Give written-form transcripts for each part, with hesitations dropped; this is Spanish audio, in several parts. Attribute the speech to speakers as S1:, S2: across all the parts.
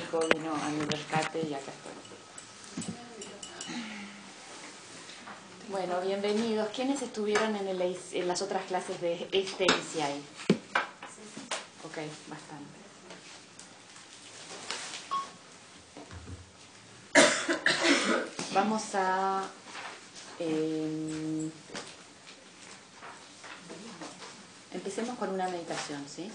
S1: Nico vino a mi rescate y acá estoy. Bueno, bienvenidos. ¿Quiénes estuvieron en las otras clases de este ACI? Ok, bastante. Vamos a... empecemos con una meditación, ¿sí?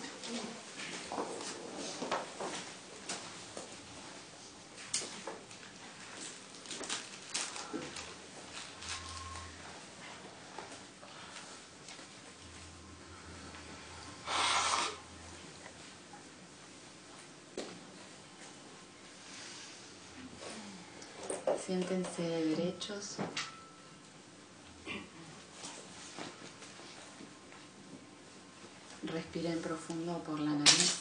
S1: Siéntense derechos. Respiren profundo por la nariz.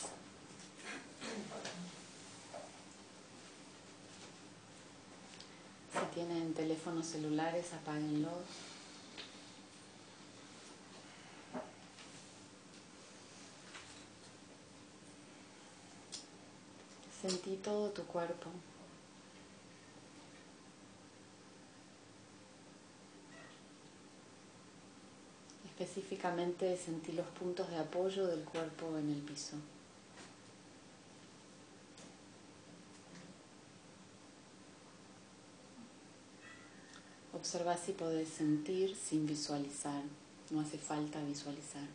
S1: Si tienen teléfonos celulares, apáguenlos. Sentí todo tu cuerpo. Específicamente sentí los puntos de apoyo del cuerpo en el piso. Observa si podés sentir sin visualizar. No hace falta visualizar.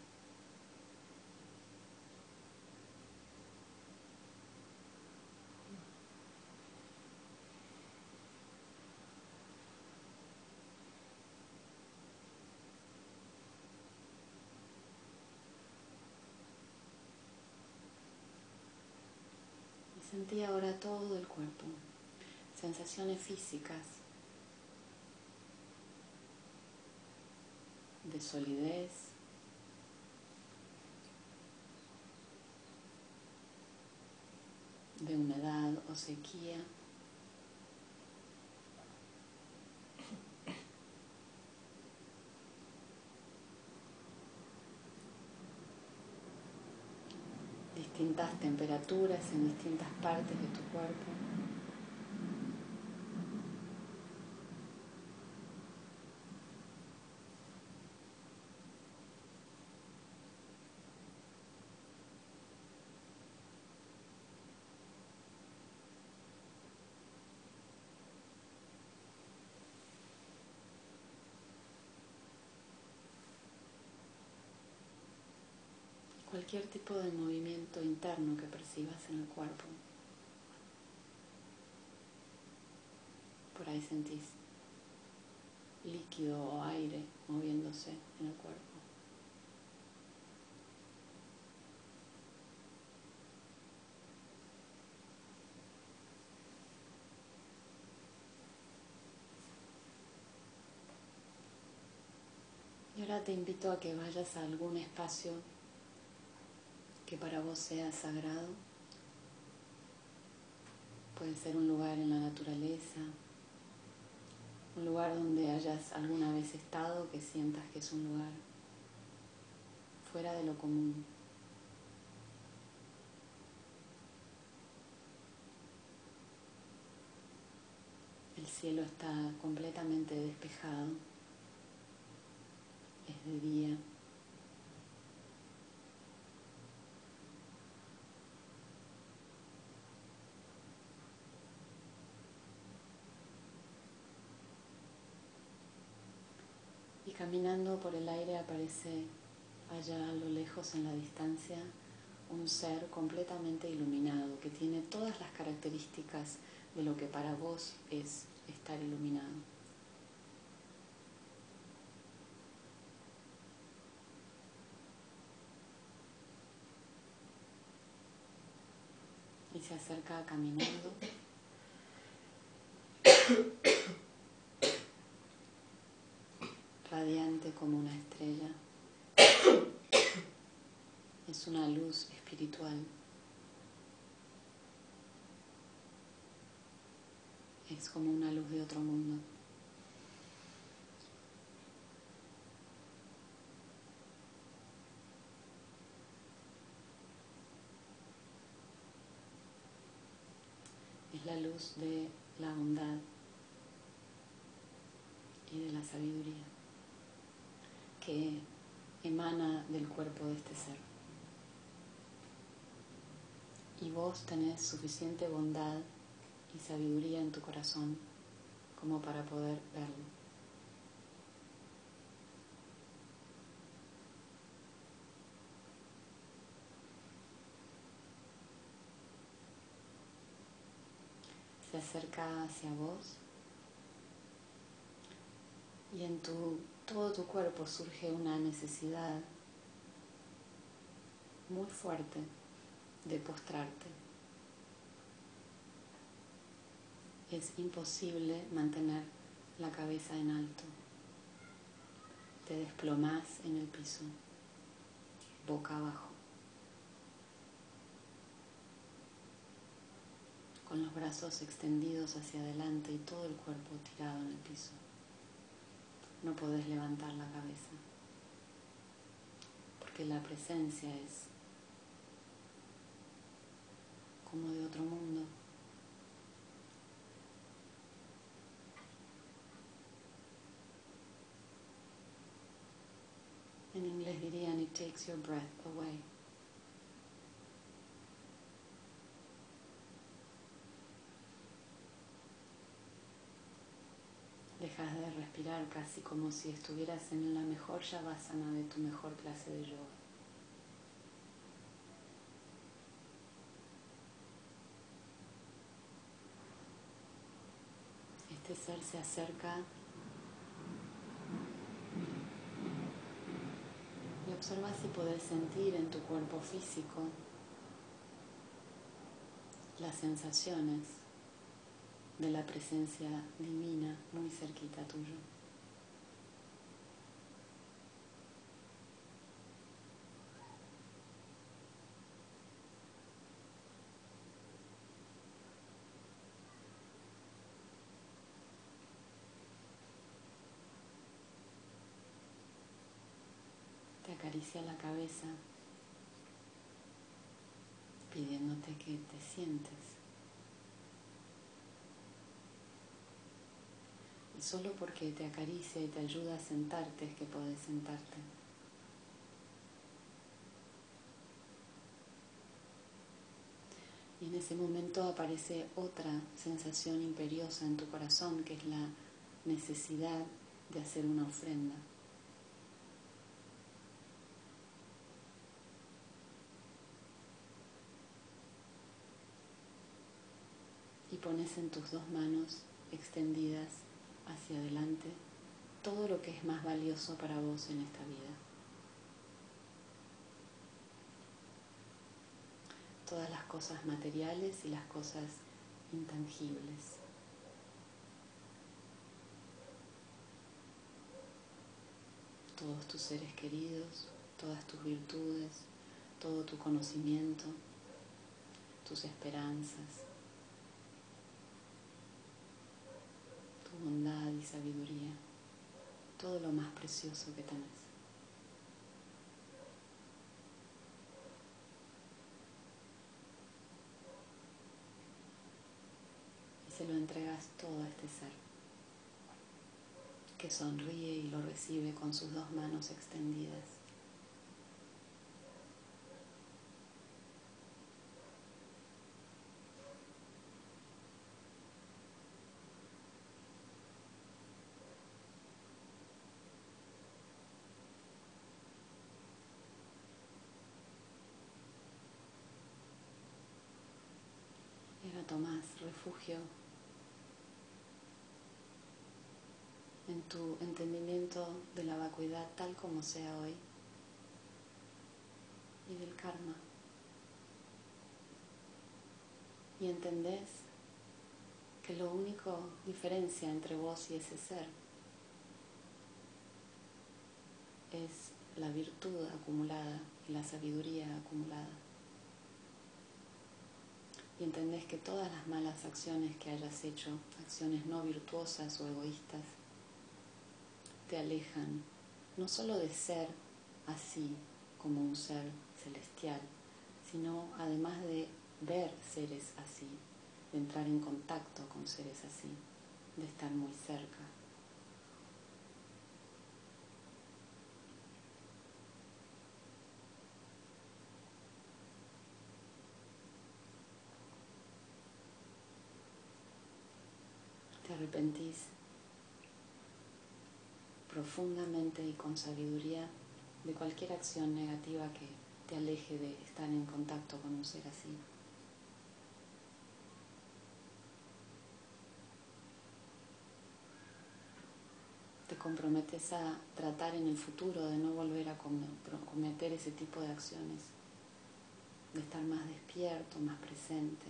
S1: Y sentí ahora todo el cuerpo. Sensaciones físicas. De solidez. De humedad o sequía. Distintas temperaturas en distintas partes de tu cuerpo. Cualquier tipo de movimiento interno que percibas en el cuerpo. Por ahí sentís líquido o aire moviéndose en el cuerpo. Y ahora te invito a que vayas a algún espacio que para vos sea sagrado. Puede ser un lugar en la naturaleza, un lugar donde hayas alguna vez estado, que sientas que es un lugar fuera de lo común. El cielo está completamente despejado, es de día. Y caminando por el aire aparece allá a lo lejos en la distancia un ser completamente iluminado que tiene todas las características de lo que para vos es estar iluminado. Y se acerca caminando. Radiante como una estrella. Es una luz espiritual. Es como una luz de otro mundo. la luz de la bondad y de la sabiduría que emana del cuerpo de este ser. Y vos tenés suficiente bondad y sabiduría en tu corazón como para poder verlo. Se acerca hacia vos y en todo tu cuerpo surge una necesidad muy fuerte de postrarte. Es imposible mantener la cabeza en alto. Te desplomás en el piso, boca abajo, con los brazos extendidos hacia adelante y todo el cuerpo tirado en el piso. No podés levantar la cabeza, porque la presencia es como de otro mundo. En inglés dirían, it takes your breath away. Dejas de respirar casi como si estuvieras en la mejor Shavasana de tu mejor clase de yoga. Este ser se acerca y observa si podés sentir en tu cuerpo físico las sensaciones de la presencia divina muy cerquita tuyo. Te acaricia la cabeza pidiéndote que te sientes. Y solo porque te acaricia y te ayuda a sentarte es que podés sentarte. Y en ese momento aparece otra sensación imperiosa en tu corazón, que es la necesidad de hacer una ofrenda. Y pones en tus dos manos extendidas hacia adelante todo lo que es más valioso para vos en esta vida. Todas las cosas materiales y las cosas intangibles. Todos tus seres queridos, todas tus virtudes, todo tu conocimiento, tus esperanzas, tu bondad y sabiduría, todo lo más precioso que tenés. Y se lo entregas todo a este ser, que sonríe y lo recibe con sus dos manos extendidas. Y ahora tomás refugio en tu entendimiento de la vacuidad tal como sea hoy y del karma. Y entendés que lo único diferencia entre vos y ese ser es la virtud acumulada y la sabiduría acumulada. Y entendés que todas las malas acciones que hayas hecho, acciones no virtuosas o egoístas, te alejan no solo de ser así como un ser celestial, sino además de ver seres así, de entrar en contacto con seres así, de estar muy cerca. Te arrepentís profundamente y con sabiduría de cualquier acción negativa que te aleje de estar en contacto con un ser así. Te comprometes a tratar en el futuro de no volver a cometer ese tipo de acciones, de estar más despierto, más presente.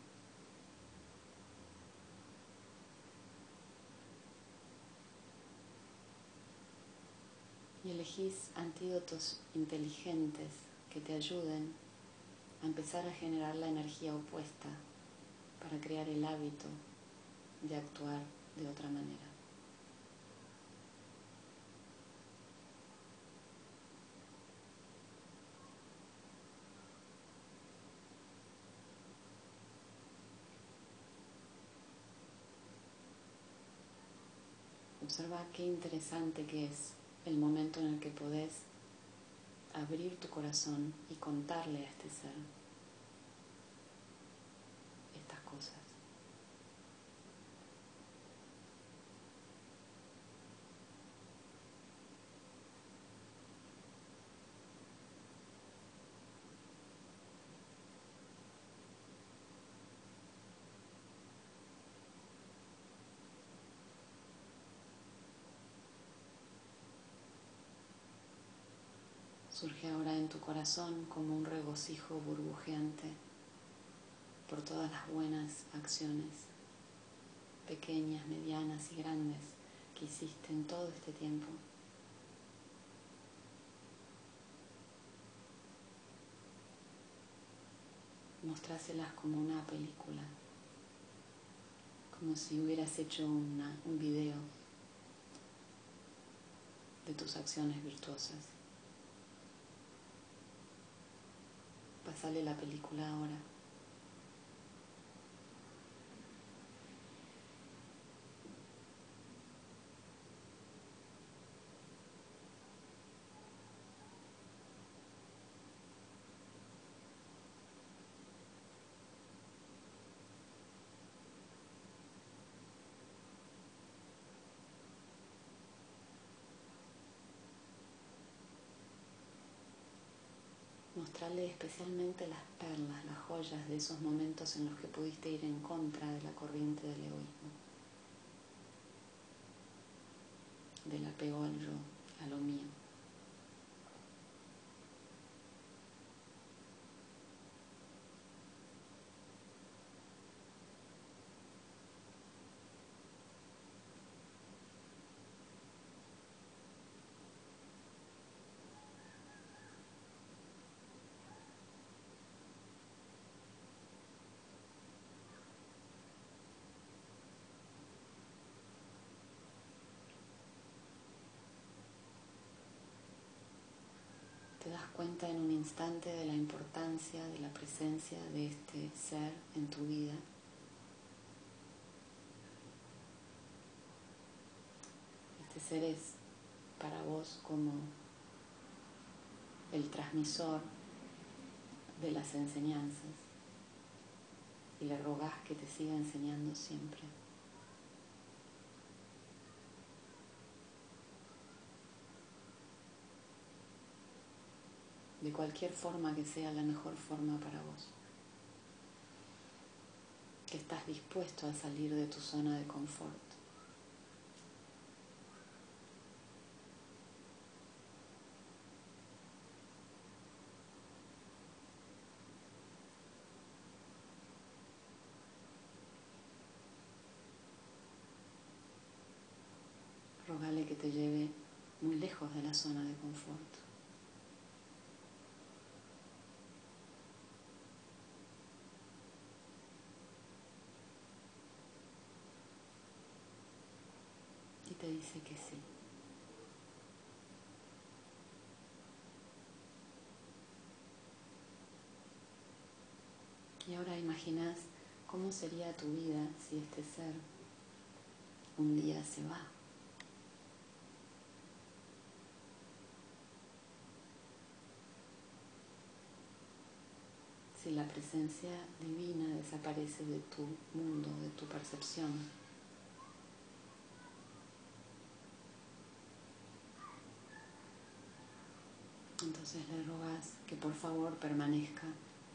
S1: Y elegís antídotos inteligentes que te ayuden a empezar a generar la energía opuesta para crear el hábito de actuar de otra manera. Observa qué interesante que es el momento en el que podés abrir tu corazón y contarle a este ser estas cosas. Surge ahora en tu corazón como un regocijo burbujeante por todas las buenas acciones, pequeñas, medianas y grandes, que hiciste en todo este tiempo. Mostráselas como una película, como si hubieras hecho un video de tus acciones virtuosas. Pásale la película ahora. Mostrarle especialmente las perlas, las joyas de esos momentos en los que pudiste ir en contra de la corriente del egoísmo, del apego al yo, a lo mío. Te das cuenta en un instante de la importancia de la presencia de este ser en tu vida. Este ser es para vos como el transmisor de las enseñanzas y le rogás que te siga enseñando siempre. De cualquier forma que sea la mejor forma para vos. Que estás dispuesto a salir de tu zona de confort. Rogale que te lleve muy lejos de la zona de confort. Y te dice que sí. Y ahora imaginás ¿Cómo sería tu vida si este ser un día se va? Si la presencia divina desaparece de tu mundo, de tu percepción. Entonces le rogas que por favor permanezca,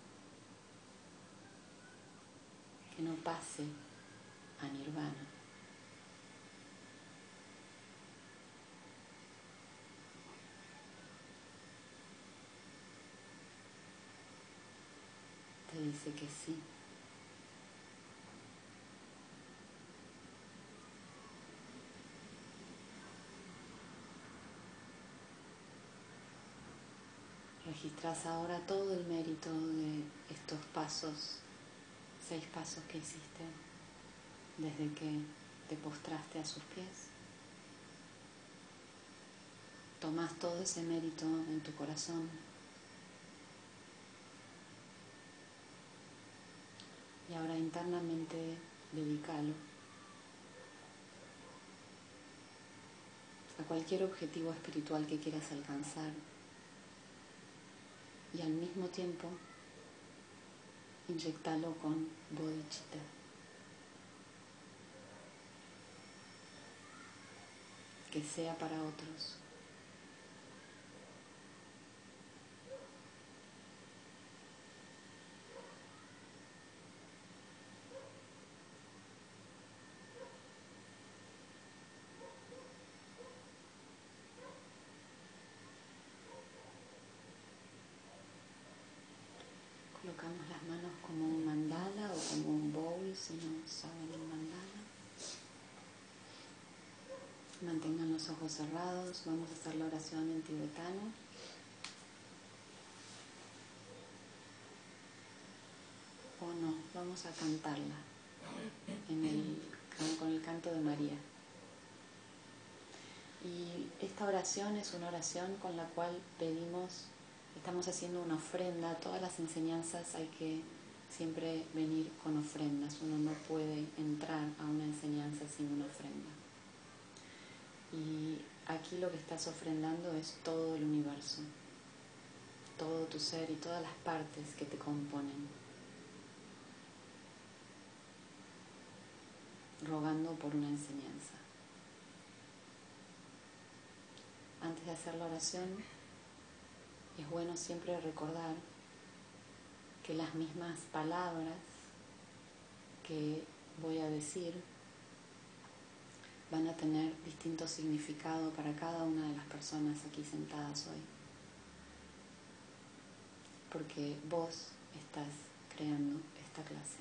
S1: que no pase a nirvana. Te dice que sí. Registras ahora todo el mérito de estos pasos, 6 pasos que hiciste desde que te postraste a sus pies. Tomas todo ese mérito en tu corazón y ahora internamente dedícalo a cualquier objetivo espiritual que quieras alcanzar y al mismo tiempo inyectalo con bodhicitta. Que sea para otros. Colocamos las manos como un mandala o como un bowl, si no saben el mandala. Mantengan los ojos cerrados, vamos a hacer la oración en tibetano. O no, vamos a cantarla con el canto de María. Y esta oración es una oración con la cual estamos haciendo una ofrenda. Todas las enseñanzas hay que siempre venir con ofrendas. Uno no puede entrar a una enseñanza sin una ofrenda. Y aquí lo que estás ofrendando es todo el universo, todo tu ser y todas las partes que te componen, rogando por una enseñanza. Antes de hacer la oración, es bueno siempre recordar que las mismas palabras que voy a decir van a tener distinto significado para cada una de las personas aquí sentadas hoy. Porque vos estás creando esta clase.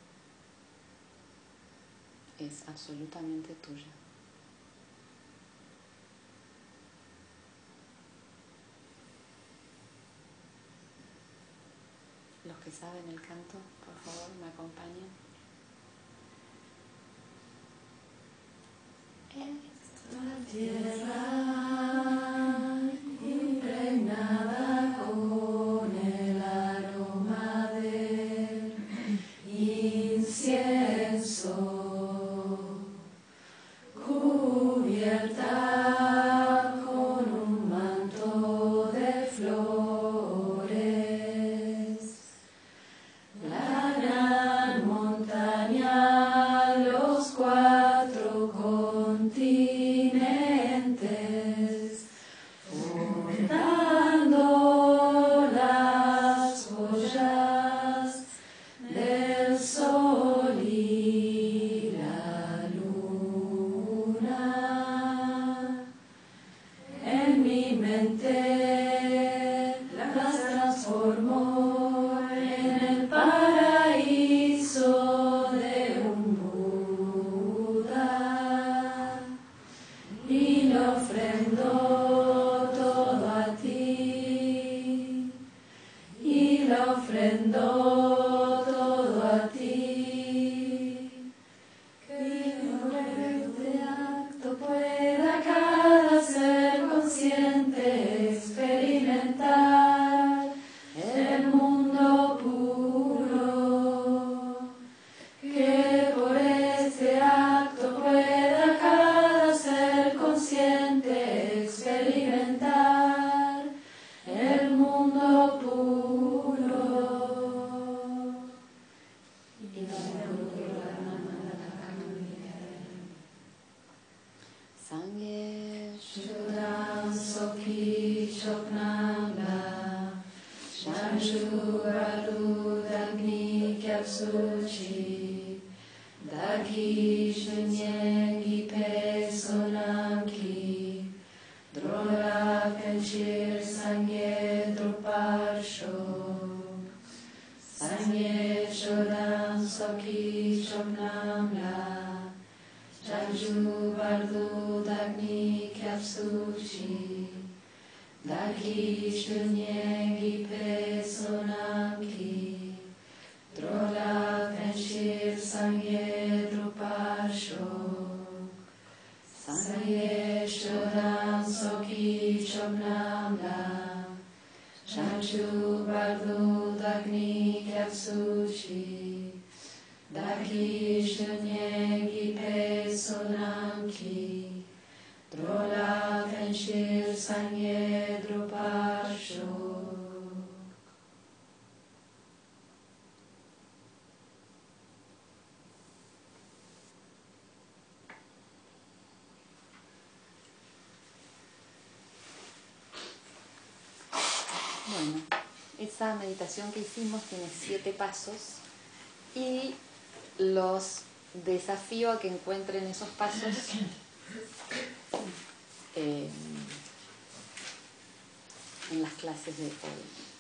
S1: Es absolutamente tuya. Los que saben el canto, por favor, me acompañen.
S2: Esta tierra impregnada con el aroma del incienso, cubierta con un manto de flores. La Kyapsuchi Daki Shenyengi Pe Sonamki Drola Penchir Sangye Druparsho Sangye Chodam Soki Choknam La Chanju Bardu Dagni Kyapsuchi Daki Shenyengi Pe Sonamki Drola Penchir Sangye Druparsho Sangye Shodam Soki Choknam La Chanchu Bardu Dagni Kyapsuchi Daki Shenyengi Pe Sonamki Drola Penchir Sangye Druparsho.
S1: Bueno, esa meditación que hicimos tiene 7 pasos y los desafío a que encuentren esos pasos en las clases de hoy.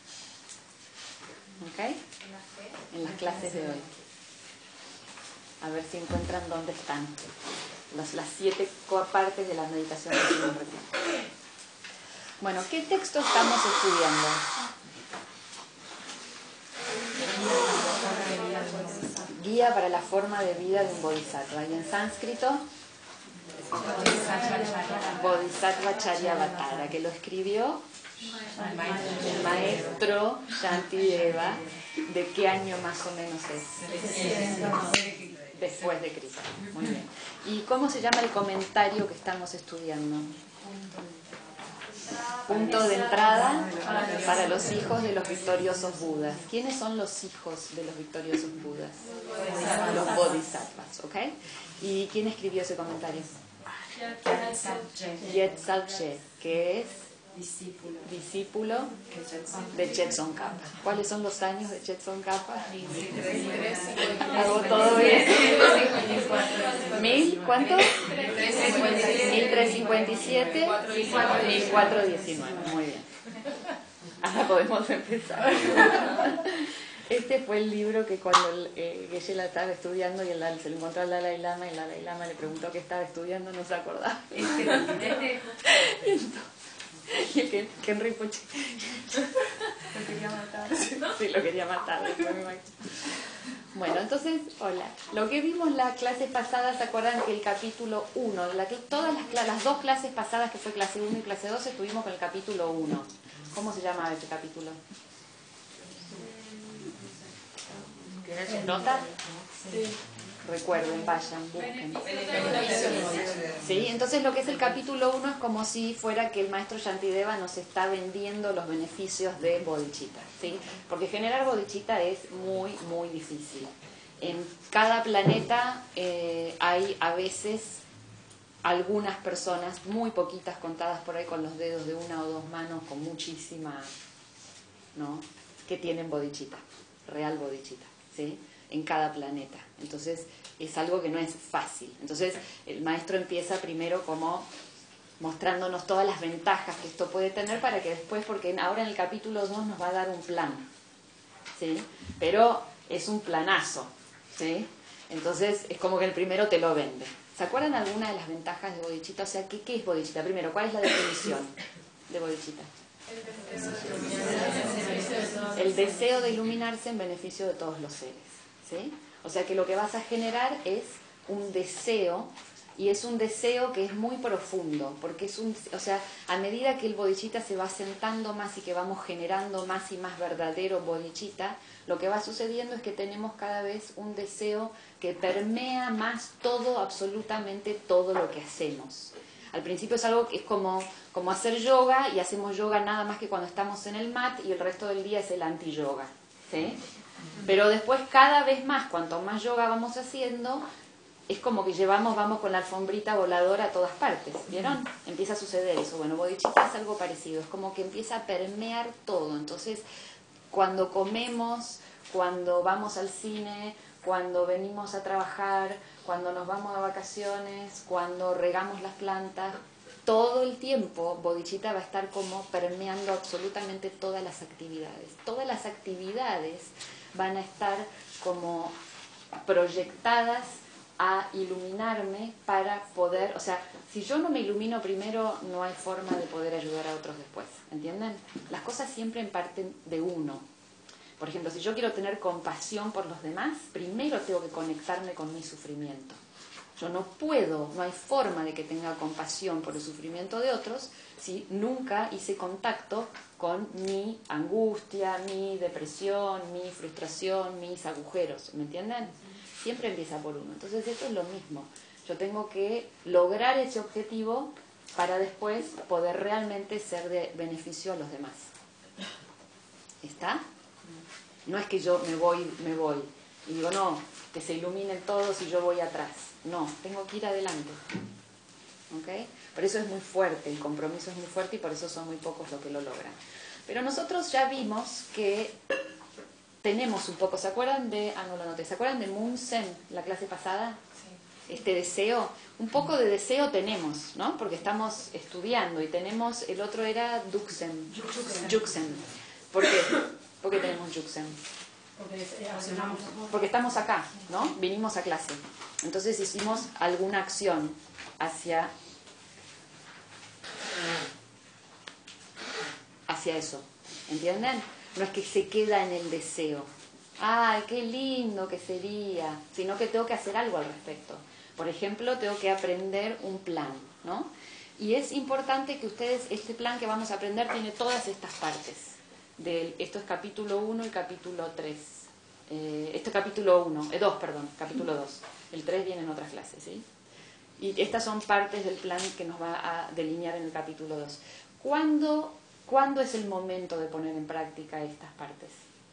S1: ¿Ok? En las clases de hoy. A ver si encuentran dónde están las 7 partes de la meditación que hicimos recién. Bueno, ¿qué texto estamos estudiando? Guía para la forma de vida de un bodhisattva. Y en sánscrito, Bodhisattva Charyavatara, que lo escribió el maestro Shantideva. ¿De qué año más o menos es? Después de Krita. Muy bien. ¿Y cómo se llama el comentario que estamos estudiando? Punto de entrada para los hijos de los victoriosos Budas. ¿Quiénes son los hijos de los victoriosos Budas? Los bodhisattvas, ¿ok? ¿Y quién escribió ese comentario? Yetzalche, que es discípulo de Tsongkhapa. ¿Cuáles son los años de Tsongkhapa? ¿Hago todo bien? ¿1000? ¿Cuánto? 1357, 1419. Muy bien. Ahora podemos empezar. Este fue el libro que cuando Geshe-la estaba estudiando y se lo encontró al Dalai Lama y el Dalai Lama le preguntó qué estaba estudiando, no se acordaba. Y el que Henry Poche lo quería matar. Sí, lo quería matar. Bueno, entonces, hola. Lo que vimos las clases pasadas, ¿se acuerdan que el capítulo 1, todas las 2 clases pasadas, que fue clase 1 y clase 2, estuvimos con el capítulo 1? ¿Cómo se llama este capítulo? ¿Tienes sus notas? Sí. Recuerden, vayan, busquen. ¿Sí? Entonces lo que es el capítulo 1 es como si fuera que el maestro Shantideva nos está vendiendo los beneficios de bodhicitta, ¿sí? Porque generar bodhicitta es muy, muy difícil. En cada planeta hay a veces algunas personas, muy poquitas contadas por ahí con los dedos de 1 o 2 manos, con muchísima, ¿no?, que tienen bodhicitta, real bodhicitta, ¿sí?, en cada planeta. Entonces es algo que no es fácil. Entonces el maestro empieza primero como mostrándonos todas las ventajas que esto puede tener para que después, porque ahora en el capítulo 2 nos va a dar un plan, ¿sí?, pero es un planazo, ¿sí? Entonces es como que el primero te lo vende. ¿Se acuerdan alguna de las ventajas de bodhicitta? O sea, ¿qué es bodhicitta? Primero, ¿cuál es la definición de bodhicitta? El deseo de iluminarse en beneficio de todos los seres, ¿sí? O sea que lo que vas a generar es un deseo, y es un deseo que es muy profundo, porque o sea, a medida que el bodhicitta se va asentando más y que vamos generando más y más verdadero bodhicitta, lo que va sucediendo es que tenemos cada vez un deseo que permea más todo, absolutamente todo lo que hacemos. Al principio es algo que es como hacer yoga, y hacemos yoga nada más que cuando estamos en el mat, y el resto del día es el anti-yoga, ¿sí? Pero después cada vez más, cuanto más yoga vamos haciendo, es como que vamos con la alfombrita voladora a todas partes, ¿vieron? Empieza a suceder eso. Bueno, bodhicitta es algo parecido, es como que empieza a permear todo. Entonces, cuando comemos, cuando vamos al cine, cuando venimos a trabajar, cuando nos vamos de vacaciones, cuando regamos las plantas. Todo el tiempo bodhicitta va a estar como permeando absolutamente todas las actividades. Todas las actividades van a estar como proyectadas a iluminarme para poder, o sea, si yo no me ilumino primero, no hay forma de poder ayudar a otros después, ¿entienden? Las cosas siempre parten de uno. Por ejemplo, si yo quiero tener compasión por los demás, primero tengo que conectarme con mi sufrimiento. Yo no puedo, no hay forma de que tenga compasión por el sufrimiento de otros si nunca hice contacto con mi angustia, mi depresión, mi frustración, mis agujeros, ¿me entienden? Siempre empieza por uno. Entonces esto es lo mismo. Yo tengo que lograr ese objetivo para después poder realmente ser de beneficio a los demás. ¿Está? No es que yo me voy y digo, no, que se iluminen todos y yo voy atrás. No, tengo que ir adelante. ¿Ok? Por eso es muy fuerte, el compromiso es muy fuerte y por eso son muy pocos los que lo logran. Pero nosotros ya vimos que tenemos un poco, ¿se acuerdan de, no lo anoté, ¿se acuerdan de Munsen, la clase pasada? Sí. Este deseo, un poco de deseo tenemos, ¿no? Porque estamos estudiando y tenemos, el otro era Yuksen. ¿Por qué? ¿Por qué tenemos Yuksen? Porque estamos acá, ¿no? Vinimos a clase. Entonces hicimos alguna acción hacia eso, ¿entienden? No es que se queda en el deseo. ¡Ay, qué lindo que sería! Sino que tengo que hacer algo al respecto. Por ejemplo, tengo que aprender un plan, ¿no? Y es importante que ustedes, este plan que vamos a aprender tiene todas estas partes. Esto es capítulo 1 y capítulo 3. Esto es capítulo 1, 2, perdón, capítulo 2. El 3 viene en otras clases, ¿sí? Y estas son partes del plan que nos va a delinear en el capítulo 2. ¿Cuándo es el momento de poner en práctica estas partes?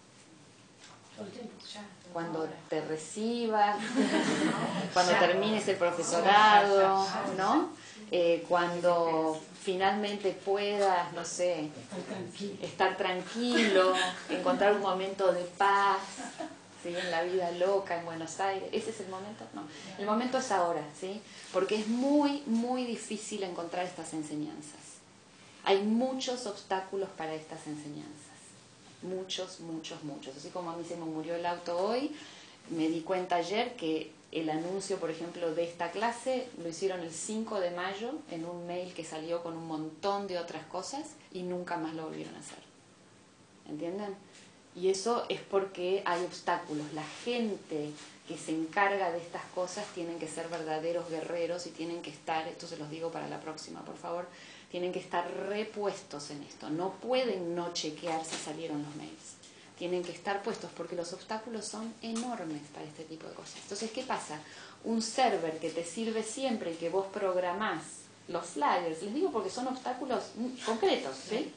S2: Todo el tiempo, ya.
S1: Cuando te recibas, cuando termines el profesorado, ¿no? Cuando finalmente puedas, no sé, estar tranquilo, encontrar un momento de paz, ¿sí? En la vida loca en Buenos Aires. ¿Ese es el momento? No. El momento es ahora, ¿sí? Porque es muy, muy difícil encontrar estas enseñanzas. Hay muchos obstáculos para estas enseñanzas. Muchos. Así como a mí se me murió el auto hoy, me di cuenta ayer que el anuncio, por ejemplo, de esta clase lo hicieron el 5 de mayo en un mail que salió con un montón de otras cosas y nunca más lo volvieron a hacer. ¿Entienden? Y eso es porque hay obstáculos. La gente que se encarga de estas cosas tienen que ser verdaderos guerreros y tienen que estar, esto se los digo para la próxima, por favor, tienen que estar repuestos en esto. No pueden no chequear si salieron los mails. Tienen que estar puestos porque los obstáculos son enormes para este tipo de cosas. Entonces, ¿qué pasa? Un server que te sirve siempre y que vos programás los flyers, les digo porque son obstáculos concretos, ¿sí?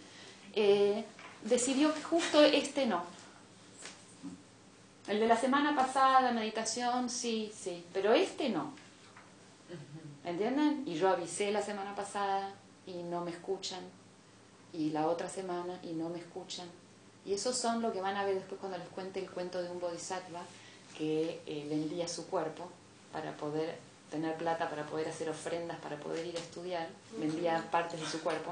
S1: Decidió que justo este no. El de la semana pasada, meditación, sí, pero este no. ¿Entienden? Y yo avisé la semana pasada y no me escuchan, y la otra semana y no me escuchan. Y esos son lo que van a ver después cuando les cuente el cuento de un bodhisattva que vendía su cuerpo para poder tener plata, para poder hacer ofrendas, para poder ir a estudiar. Vendía partes de su cuerpo.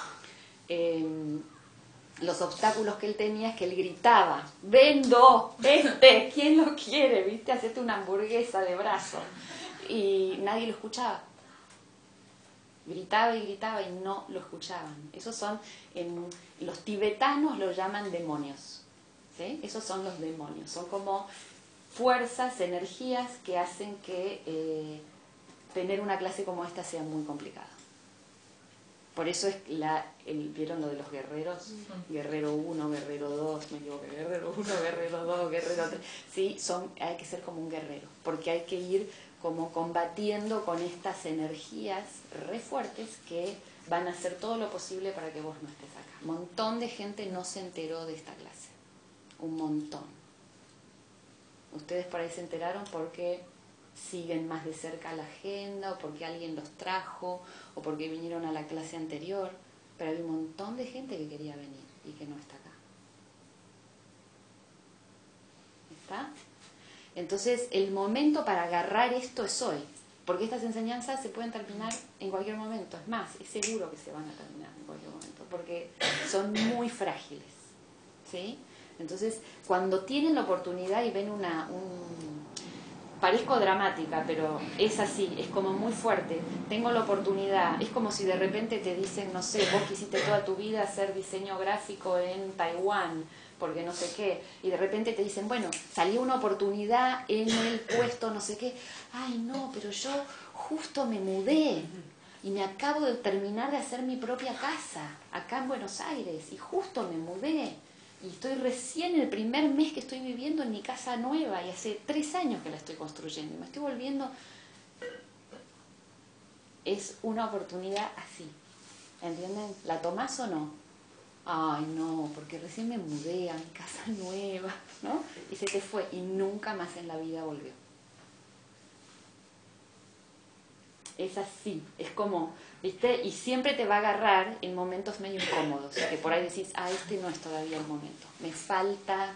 S1: Los obstáculos que él tenía es que él gritaba: vendo ¿quién lo quiere? ¿Viste? Hacete una hamburguesa de brazo. Y nadie lo escuchaba. Gritaba y no lo escuchaban. Esos son, los tibetanos lo llaman demonios, ¿sí? Esos son los demonios. Son como fuerzas, energías que hacen que tener una clase como esta sea muy complicado. Por eso es ¿vieron lo de los guerreros? Guerrero 1, guerrero 2, me equivoqué, guerrero 1, guerrero 2, guerrero 3. Sí, hay que ser como un guerrero, porque hay que ir como combatiendo con estas energías re fuertes que van a hacer todo lo posible para que vos no estés acá. Un montón de gente no se enteró de esta clase. Un montón. Ustedes por ahí se enteraron porque siguen más de cerca la agenda, o porque alguien los trajo, o porque vinieron a la clase anterior, pero hay un montón de gente que quería venir y que no está acá. ¿Está? Entonces, el momento para agarrar esto es hoy. Porque estas enseñanzas se pueden terminar en cualquier momento. Es más, es seguro que se van a terminar en cualquier momento. Porque son muy frágiles. ¿Sí? Entonces, cuando tienen la oportunidad y ven parezco dramática, pero es así, es como muy fuerte. Tengo la oportunidad, es como si de repente te dicen, no sé, vos quisiste toda tu vida hacer diseño gráfico en Taiwán, porque no sé qué, y de repente te dicen, bueno, salió una oportunidad en el puesto, no sé qué. Ay, no, pero yo justo me mudé y me acabo de terminar de hacer mi propia casa acá en Buenos Aires y justo me mudé. Y estoy recién en el primer mes que estoy viviendo en mi casa nueva y hace 3 años que la estoy construyendo. Y me estoy volviendo... Es una oportunidad así. ¿Entienden? ¿La tomás o no? Ay, no, porque recién me mudé a mi casa nueva, ¿no? Y se te fue y nunca más en la vida volvió. Es así, es como, ¿viste? Y siempre te va a agarrar en momentos medio incómodos, que por ahí decís, este no es todavía el momento, me falta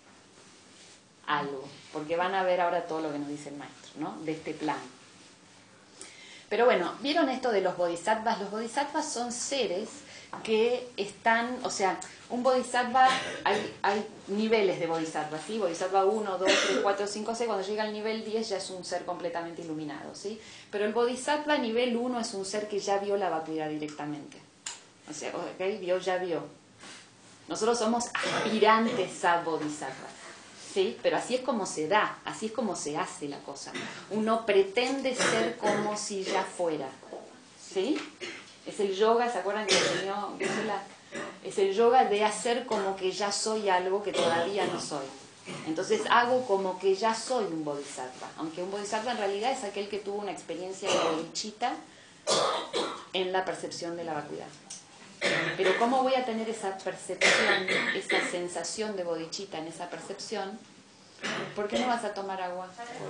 S1: algo, porque van a ver ahora todo lo que nos dice el maestro, ¿no? De este plan. Pero bueno, ¿vieron esto de los bodhisattvas? Los bodhisattvas son seres que están, o sea, un bodhisattva, hay niveles de bodhisattva, ¿sí? Bodhisattva 1, 2, 3, 4, 5, 6, cuando llega al nivel 10 ya es un ser completamente iluminado, ¿sí? Pero el bodhisattva nivel 1 es un ser que ya vio la vacuidad directamente. O sea, ¿okay? Ya vio. Nosotros somos aspirantes a bodhisattvas, ¿sí? Pero así es como se da, así es como se hace la cosa. Uno pretende ser como si ya fuera, ¿sí? Es el yoga, ¿se acuerdan que enseñó Gisela? Es el yoga de hacer como que ya soy algo que todavía no soy. Entonces hago como que ya soy un bodhisattva, aunque un bodhisattva en realidad es aquel que tuvo una experiencia de bodhicitta en la percepción de la vacuidad. Pero ¿cómo voy a tener esa percepción, esa sensación de bodhicitta en esa percepción? ¿Por qué no vas a tomar agua?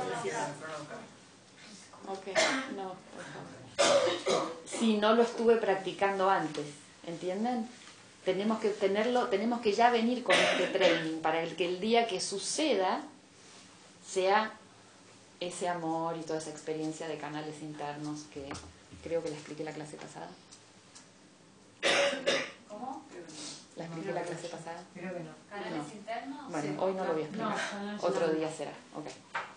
S1: Ok, no, por favor. Si no lo estuve practicando antes, ¿entienden? Tenemos que tenerlo, tenemos que ya venir con este training para que el día que suceda sea ese amor y toda esa experiencia de canales internos que creo que la expliqué la clase pasada.
S2: ¿Cómo?
S1: ¿La expliqué la clase pasada?
S2: Creo que no. ¿Canales internos?
S1: Bueno,
S2: Sí.
S1: hoy no lo voy a explicar.
S2: No,
S1: Otro día será. Ok.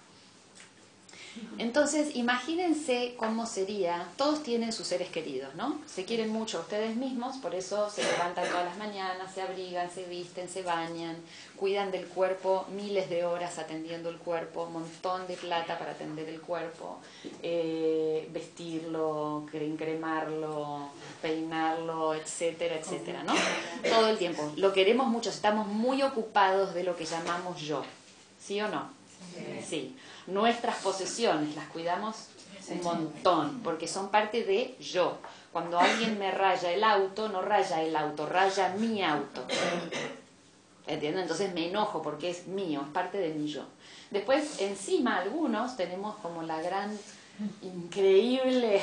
S1: Entonces, imagínense cómo sería, todos tienen sus seres queridos, ¿no? Se quieren mucho a ustedes mismos, por eso se levantan todas las mañanas, se abrigan, se visten, se bañan, cuidan del cuerpo miles de horas atendiendo el cuerpo, un montón de plata para atender el cuerpo, vestirlo, encremarlo, peinarlo, etcétera, etcétera, ¿no? Todo el tiempo. Lo queremos mucho, estamos muy ocupados de lo que llamamos yo, ¿sí o no? Sí. Nuestras posesiones las cuidamos un montón, porque son parte de yo. Cuando alguien me raya el auto, no raya el auto, raya mi auto. ¿Entienden? Entonces me enojo porque es mío, es parte de mi yo. Después, encima, algunos tenemos como la gran, increíble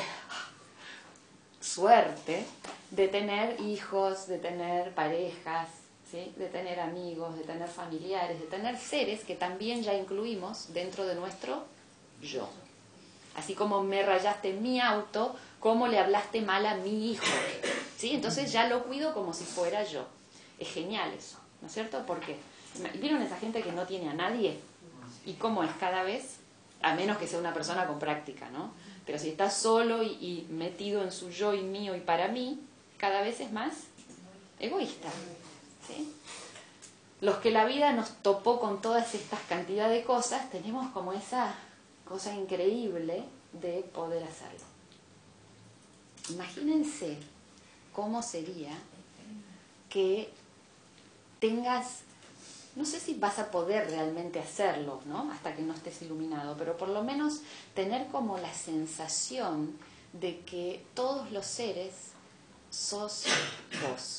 S1: suerte de tener hijos, de tener parejas, ¿sí? De tener amigos, de tener familiares, de tener seres que también ya incluimos dentro de nuestro yo. Así como me rayaste mi auto, ¿cómo le hablaste mal a mi hijo? ¿Sí? Entonces ya lo cuido como si fuera yo. Es genial eso, ¿no es cierto? Porque ¿vieron esa gente que no tiene a nadie? ¿Y cómo es cada vez? A menos que sea una persona con práctica, ¿no? Pero si está solo y metido en su yo y mío y para mí, cada vez es más egoísta. ¿Sí? Los que la vida nos topó con todas estas cantidades de cosas, tenemos como esa cosa increíble de poder hacerlo. Imagínense cómo sería que tengas, no sé si vas a poder realmente hacerlo, ¿no? Hasta que no estés iluminado, pero por lo menos tener como la sensación de que todos los seres sos vos.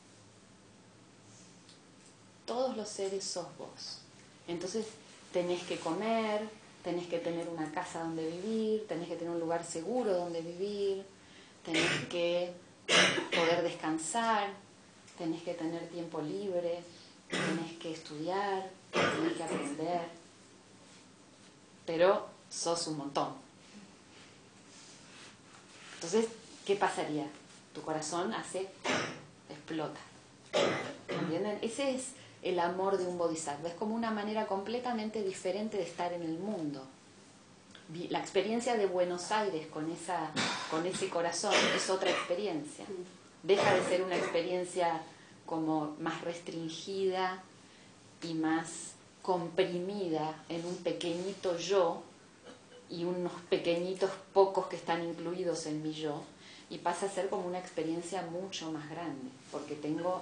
S1: Todos los seres sos vos. Entonces tenés que comer, tenés que tener una casa donde vivir, tenés que tener un lugar seguro donde vivir, tenés que poder descansar, tenés que tener tiempo libre, tenés que estudiar, tenés que aprender. pero sos un montón. Entonces, ¿qué pasaría? Tu corazón explota. ¿Entienden? Ese es el amor de un bodhisattva. Es como una manera completamente diferente de estar en el mundo. La experiencia de Buenos Aires con ese corazón es otra experiencia. Deja de ser una experiencia como más restringida y más comprimida en un pequeñito yo y unos pequeñitos pocos que están incluidos en mi yo, y pasa a ser como una experiencia mucho más grande, porque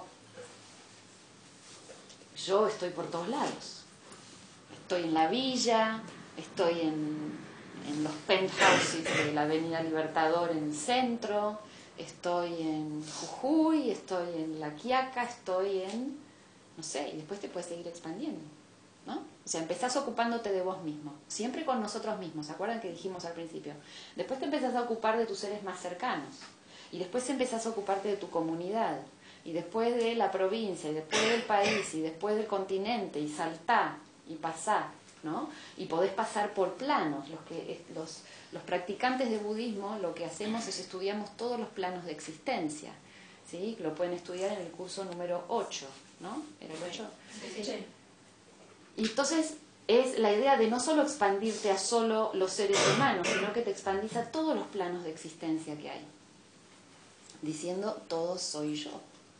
S1: yo estoy por todos lados. Estoy en la villa, estoy en los penthouses de la Avenida Libertador en el centro, estoy en Jujuy, estoy en La Quiaca, estoy en, no sé, y después te puedes seguir expandiendo, ¿no? O sea, empezás ocupándote de vos mismo, siempre con nosotros mismos, ¿se acuerdan que dijimos al principio? Después te empezás a ocupar de tus seres más cercanos, y después empezás a ocuparte de tu comunidad, y después de la provincia, y después del país, y después del continente, y saltá, y pasá, ¿no? Y podés pasar por planos. Los practicantes de budismo lo que hacemos es estudiamos todos los planos de existencia, ¿sí? Lo pueden estudiar en el curso número 8, ¿no? ¿Era el 8? Sí. Y entonces es la idea de no solo expandirte a solo los seres humanos, sino que te expandís a todos los planos de existencia que hay, diciendo todo soy yo.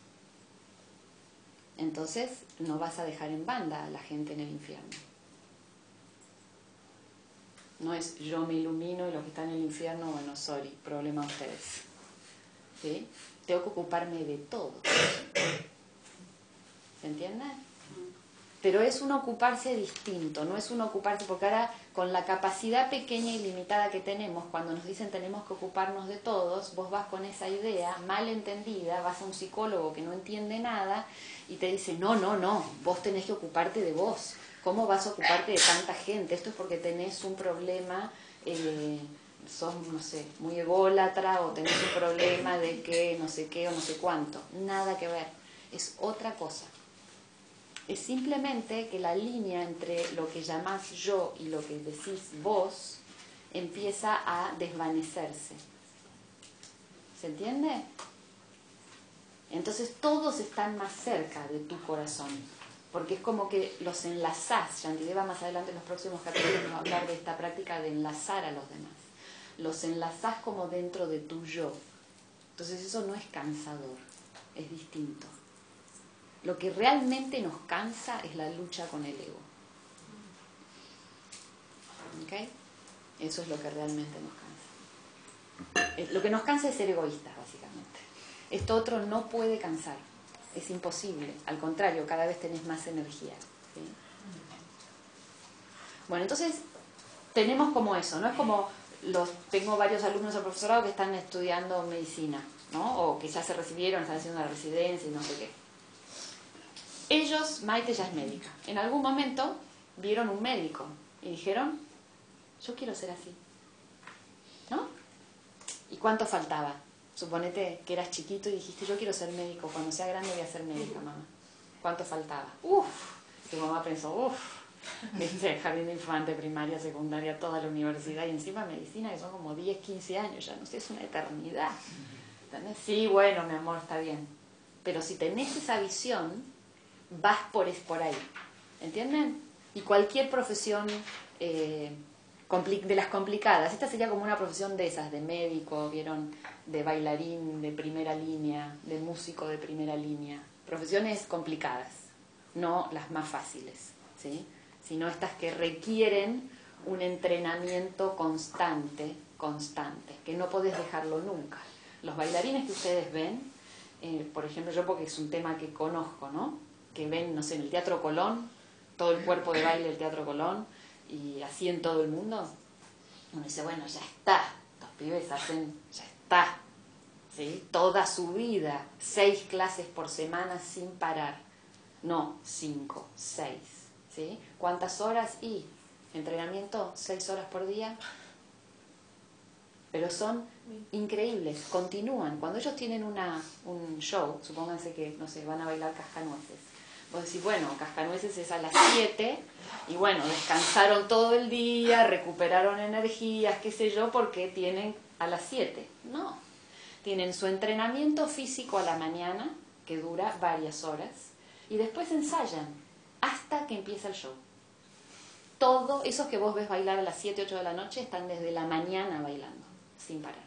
S1: Entonces no vas a dejar en banda a la gente en el infierno. No es yo me ilumino y los que están en el infierno, bueno, sorry, problema de ustedes. ¿Sí? Tengo que ocuparme de todo. ¿Se entiende? Pero es un ocuparse distinto, no es un ocuparse, porque ahora con la capacidad pequeña y limitada que tenemos, cuando nos dicen tenemos que ocuparnos de todos, vos vas con esa idea mal entendida, vas a un psicólogo que no entiende nada y te dice, no, vos tenés que ocuparte de vos. ¿Cómo vas a ocuparte de tanta gente? Esto es porque tenés un problema, sos, no sé, muy ególatra, o tenés un problema de que no sé qué o no sé cuánto. Nada que ver, es otra cosa. Es simplemente que la línea entre lo que llamás yo y lo que decís vos empieza a desvanecerse. ¿Se entiende? Entonces todos están más cerca de tu corazón, porque es como que los enlazás. Shantideva más adelante en los próximos capítulos nos va a hablar de esta práctica de enlazar a los demás. Los enlazás como dentro de tu yo. Entonces eso no es cansador, es distinto. Lo que realmente nos cansa es la lucha con el ego. ¿Ok? Eso es lo que realmente nos cansa. Lo que nos cansa es ser egoístas, básicamente. Esto otro no puede cansar. Es imposible. Al contrario, cada vez tenés más energía. ¿Sí? Bueno, entonces tenemos como eso, ¿no? Es como tengo varios alumnos del profesorado que están estudiando medicina, ¿no? O que ya se recibieron, están haciendo una residencia y no sé qué. Ellos, Maite ya es médica, en algún momento vieron un médico y dijeron, yo quiero ser así, ¿no? ¿Y cuánto faltaba? Suponete que eras chiquito y dijiste, yo quiero ser médico, cuando sea grande voy a ser médica, mamá. ¿Cuánto faltaba? Tu mamá pensó, jardín de infante, primaria, secundaria, toda la universidad y encima medicina, que son como 10, 15 años, ya no sé, es una eternidad. ¿Entendés? Sí, bueno, mi amor, está bien. Pero si tenés esa visión, vas por ahí, ¿entienden? Y cualquier profesión de las complicadas, esta sería como una profesión de esas, de médico, vieron, de bailarín de primera línea, de músico de primera línea, profesiones complicadas, no las más fáciles, ¿sí? Sino estas que requieren un entrenamiento constante, que no podés dejarlo nunca. Los bailarines que ustedes ven, por ejemplo, yo porque es un tema que conozco, ¿no? Que ven, no sé, en el Teatro Colón, todo el cuerpo de baile del Teatro Colón, y así en todo el mundo, uno dice, bueno, ya está, los pibes hacen, ya está, ¿sí? Toda su vida, 6 clases por semana sin parar, no 5, 6, ¿sí? ¿Cuántas horas? Y entrenamiento, 6 horas por día, pero son increíbles, continúan. Cuando ellos tienen un show, supónganse que, no sé, van a bailar Cascanueces, Vos decís, bueno, Cascanueces es a las 7, y bueno, descansaron todo el día, recuperaron energías, qué sé yo, porque tienen a las 7. No, tienen su entrenamiento físico a la mañana, que dura varias horas, y después ensayan hasta que empieza el show. Todos esos que vos ves bailar a las 7, 8 de la noche están desde la mañana bailando, sin parar.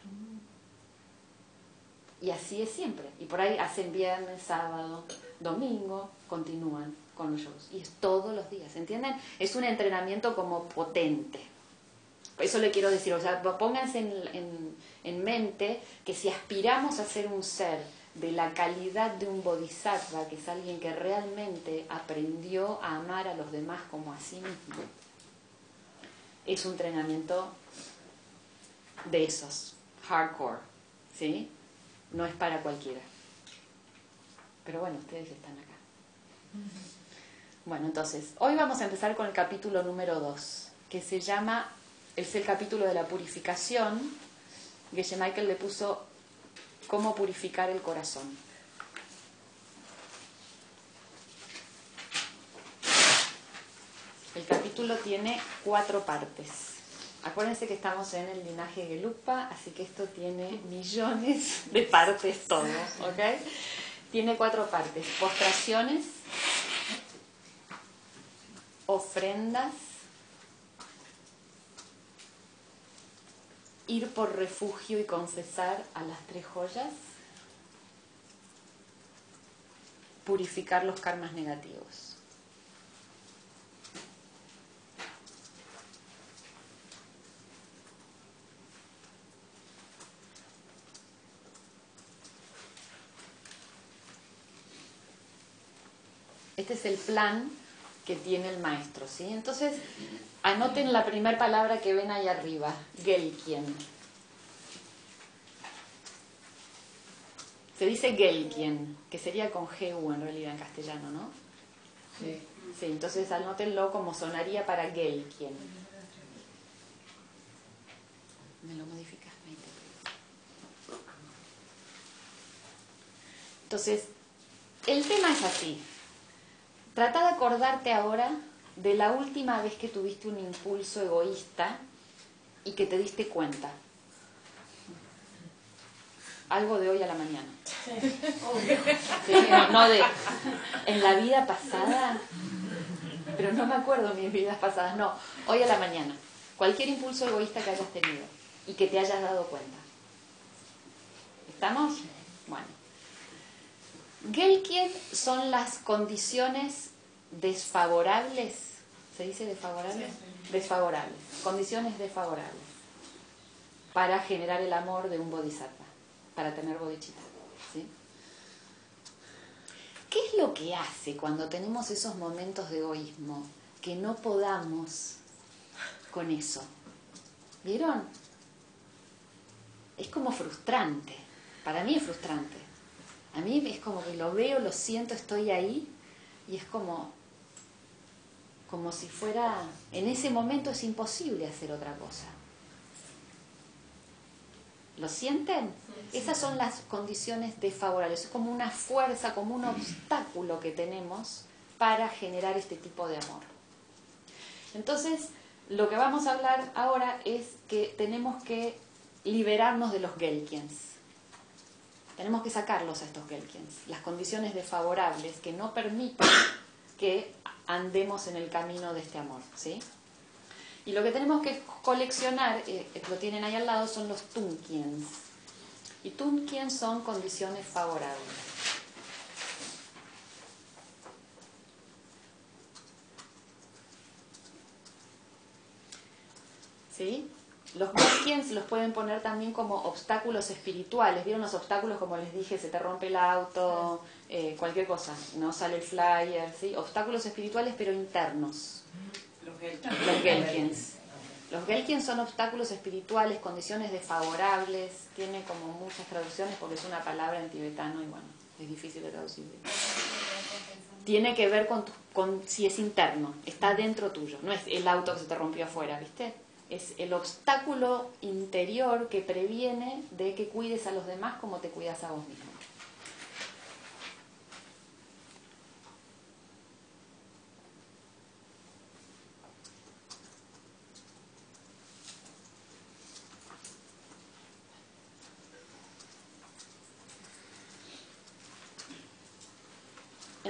S1: Y así es siempre. Y por ahí hacen viernes, sábado, domingo, continúan con los shows. Y es todos los días, ¿entienden? Es un entrenamiento como potente. Eso le quiero decir, o sea, pónganse en mente que si aspiramos a ser un ser de la calidad de un bodhisattva, que es alguien que realmente aprendió a amar a los demás como a sí mismo, es un entrenamiento de esos, hardcore, ¿sí? No es para cualquiera. Pero bueno, ustedes están acá. Bueno, entonces, hoy vamos a empezar con el capítulo número 2, que se llama, es el capítulo de la purificación. Geshe Michael le puso cómo purificar el corazón. El capítulo tiene 4 partes. Acuérdense que estamos en el linaje Gelugpa, así que esto tiene millones de partes todo, ¿ok? Tiene 4 partes: postraciones, ofrendas, ir por refugio y confesar a las 3 joyas, purificar los karmas negativos. Este es el plan que tiene el maestro, ¿sí? Entonces, anoten la primera palabra que ven ahí arriba, Gelkien. Se dice Gelkien, que sería con GU en realidad en castellano, ¿no?
S3: Sí.
S1: Sí, entonces anótenlo como sonaría para Gelkien. ¿Me lo modificas? Entonces, el tema es así. Trata de acordarte ahora de la última vez que tuviste un impulso egoísta y que te diste cuenta. Algo de hoy a la mañana. Sí, no de en la vida pasada, pero no me acuerdo mis vidas pasadas, no, hoy a la mañana. Cualquier impulso egoísta que hayas tenido y que te hayas dado cuenta. ¿Estamos? Bueno. Gelkien son las condiciones desfavorables. ¿Se dice desfavorables?
S3: Sí.
S1: Desfavorables. Condiciones desfavorables para generar el amor de un bodhisattva, para tener bodhicitta, ¿sí? ¿Qué es lo que hace cuando tenemos esos momentos de egoísmo que no podamos con eso? ¿Vieron? Es como frustrante. Para mí es frustrante. A mí es como que lo veo, lo siento, estoy ahí y es como si fuera, en ese momento es imposible hacer otra cosa. ¿Lo sienten?
S3: Sí.
S1: Esas son las condiciones desfavorables. Es como una fuerza, como un obstáculo que tenemos para generar este tipo de amor. Entonces, lo que vamos a hablar ahora es que tenemos que liberarnos de los Gelkiens. Tenemos que sacarlos a estos Gelkiens, las condiciones desfavorables que no permiten que andemos en el camino de este amor, ¿sí? Y lo que tenemos que coleccionar, lo tienen ahí al lado, son los Tunkiens. Y Tunkiens son condiciones favorables. ¿Sí? Los Gelkiens los pueden poner también como obstáculos espirituales. ¿Vieron los obstáculos? Como les dije, se te rompe el auto, cualquier cosa, no sale el flyer, ¿sí? Obstáculos espirituales pero internos. Los Gelkiens. Los Gelkiens son obstáculos espirituales, condiciones desfavorables, tiene como muchas traducciones porque es una palabra en tibetano y bueno, es difícil de traducir. Tiene que ver con si es interno, está dentro tuyo, no es el auto que se te rompió afuera, ¿viste? Es el obstáculo interior que previene de que cuides a los demás como te cuidas a vos mismo.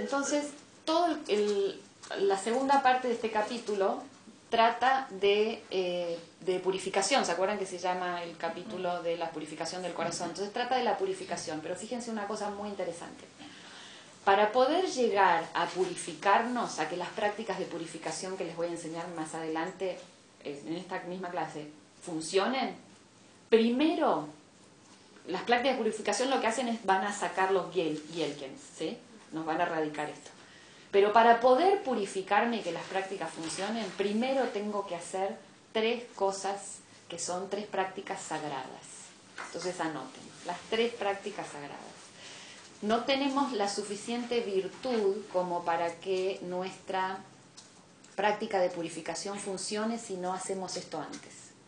S1: Entonces, la segunda parte de este capítulo trata de purificación. ¿Se acuerdan que se llama el capítulo de la purificación del corazón? Entonces trata de la purificación, pero fíjense una cosa muy interesante. Para poder llegar a purificarnos, a que las prácticas de purificación que les voy a enseñar más adelante en esta misma clase funcionen, primero las prácticas de purificación lo que hacen es van a sacar los Yelkens, ¿sí? Nos van a erradicar esto. Pero para poder purificarme y que las prácticas funcionen, primero tengo que hacer 3 cosas que son 3 prácticas sagradas. Entonces anoten, las 3 prácticas sagradas. No tenemos la suficiente virtud como para que nuestra práctica de purificación funcione si no hacemos esto antes.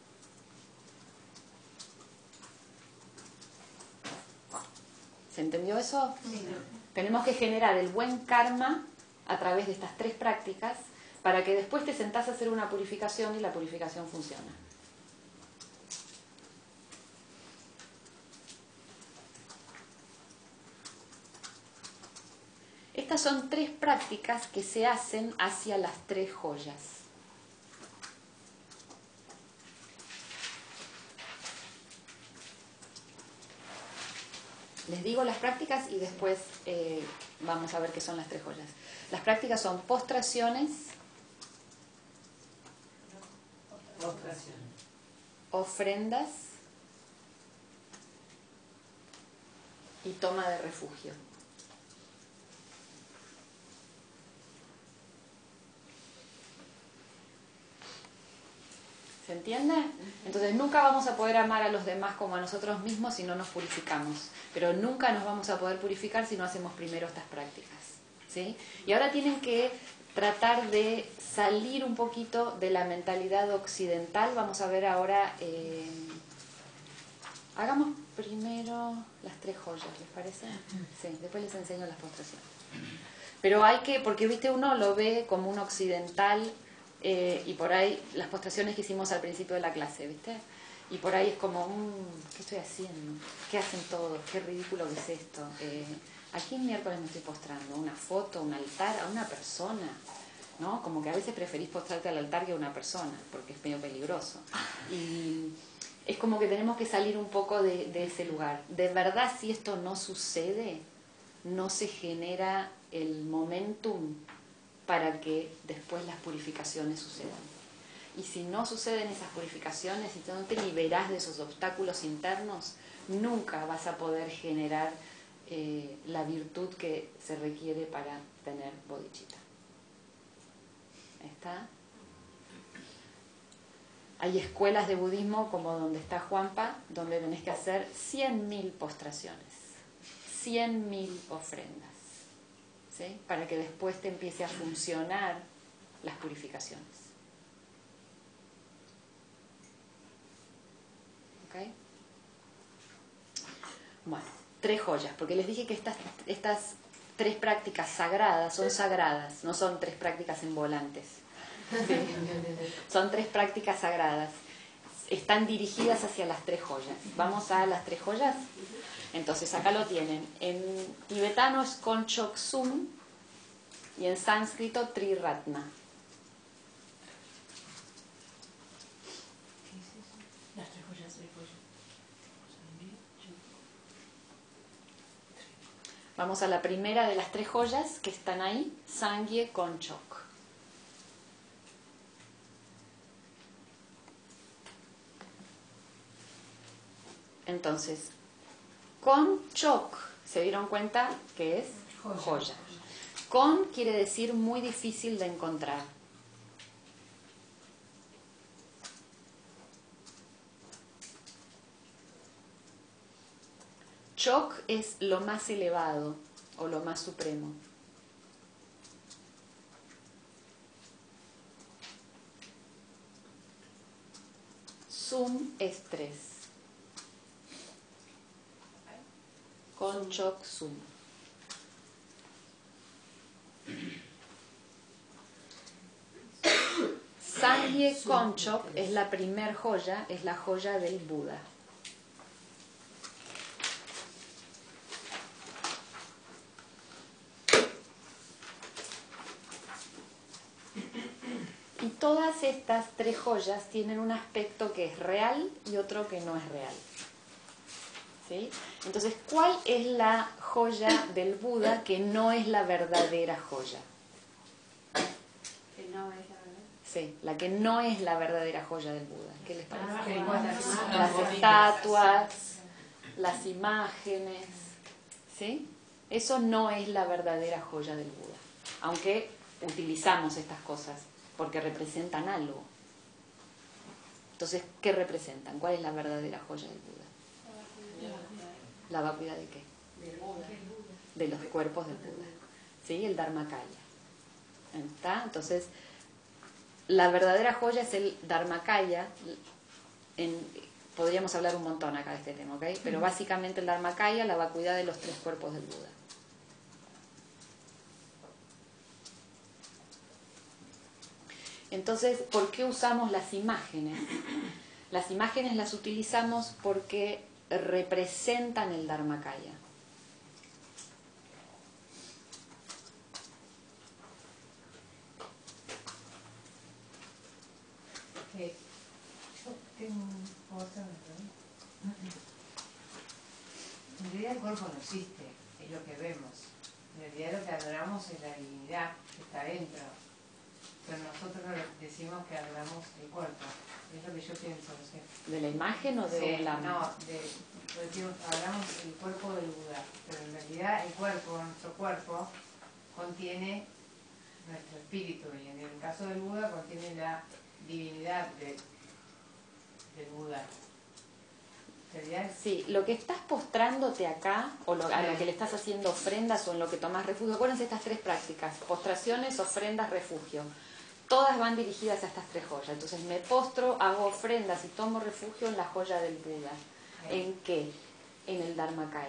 S1: ¿Se entendió eso? Sí. Tenemos que generar el buen karma a través de estas 3 prácticas para que después te sentás a hacer una purificación y la purificación funciona. Estas son 3 prácticas que se hacen hacia las 3 joyas. Les digo las prácticas y después vamos a ver qué son las 3 joyas. Las prácticas son postraciones, ofrendas y toma de refugio. ¿Se entiende? Entonces nunca vamos a poder amar a los demás como a nosotros mismos si no nos purificamos. Pero nunca nos vamos a poder purificar si no hacemos primero estas prácticas. ¿Sí? Y ahora tienen que tratar de salir un poquito de la mentalidad occidental. Vamos a ver ahora... hagamos primero las 3 joyas, ¿les parece? Sí, después les enseño las postraciones. Pero hay que, porque viste, uno lo ve como un occidental... y por ahí las postraciones que hicimos al principio de la clase, ¿viste? Y por ahí es como, ¿qué estoy haciendo? ¿Qué hacen todos? ¿Qué ridículo que es esto? ¿A quién miércoles me estoy postrando? ¿Una foto, un altar, a una persona? ¿No? Como que a veces preferís postrarte al altar que a una persona, porque es medio peligroso. Y es como que tenemos que salir un poco de ese lugar. De verdad, si esto no sucede, no se genera el momentum para que después las purificaciones sucedan. Y si no suceden esas purificaciones, si no te liberás de esos obstáculos internos, nunca vas a poder generar la virtud que se requiere para tener bodhicitta. ¿Está? Hay escuelas de budismo, como donde está Juanpa, donde tenés que hacer 100.000 postraciones, 100.000 ofrendas. ¿Sí? Para que después te empiece a funcionar las purificaciones. ¿Ok? Bueno, 3 joyas, porque les dije que estas 3 prácticas sagradas son sagradas, no son 3 prácticas en volantes. ¿Sí? Son 3 prácticas sagradas. Están dirigidas hacia las 3 joyas. ¿Vamos a las 3 joyas? Entonces acá lo tienen. En tibetano es Konchok Sum y en sánscrito Triratna.
S3: Las 3 joyas de pollo.
S1: Vamos a la primera de las 3 joyas que están ahí, Sangye Konchok. Entonces, Konchok, ¿se dieron cuenta que es? Joya. Kon quiere decir muy difícil de encontrar. Chok es lo más elevado o lo más supremo. Sum es 3. Konchok Sum. Sangye Konchok es la primer joya, es la joya del Buda. todas estas tres joyas tienen un aspecto que es real y otro que no es real. ¿Sí? Entonces, ¿cuál es la joya del Buda que no es la verdadera joya?
S2: Que no es la verdad.
S1: Sí, la que no es la verdadera joya del Buda. ¿Qué les parece?
S2: Las
S1: Estatuas, las imágenes, ¿sí? Eso no es la verdadera joya del Buda. Aunque utilizamos estas cosas porque representan algo. Entonces, ¿qué representan? ¿Cuál es la verdadera joya del Buda? ¿La vacuidad de qué?
S2: Del Buda.
S1: De los cuerpos del Buda. ¿Sí? El Dharmakaya. ¿Está? Entonces, la verdadera joya es el Dharmakaya. Podríamos hablar un montón acá de este tema, ¿ok? Pero básicamente el Dharmakaya, la vacuidad de los tres cuerpos del Buda. Entonces, ¿por qué usamos las imágenes? Las imágenes las utilizamos porque representan el Dharmakaya.
S4: Yo tengo otra pregunta. En realidad el cuerpo no existe, es lo que vemos. En realidad lo que adoramos es la divinidad que está dentro. Pero nosotros decimos que adoramos el cuerpo. Es lo que yo pienso, no sé.
S1: ¿De la imagen o de
S4: Sí,
S1: la...?
S4: no, decimos, hablamos del cuerpo del Buda. Pero en realidad el cuerpo, nuestro cuerpo, contiene nuestro espíritu. Y en el caso del Buda contiene la divinidad del Buda.
S1: Sí, lo que estás postrándote acá, o a lo que le estás haciendo ofrendas o en lo que tomas refugio, acuérdense estas tres prácticas: postraciones, ofrendas, refugio. Todas van dirigidas a estas tres joyas. Entonces me postro, hago ofrendas y tomo refugio en la joya del Buda. ¿En qué? En el Dharmakaya.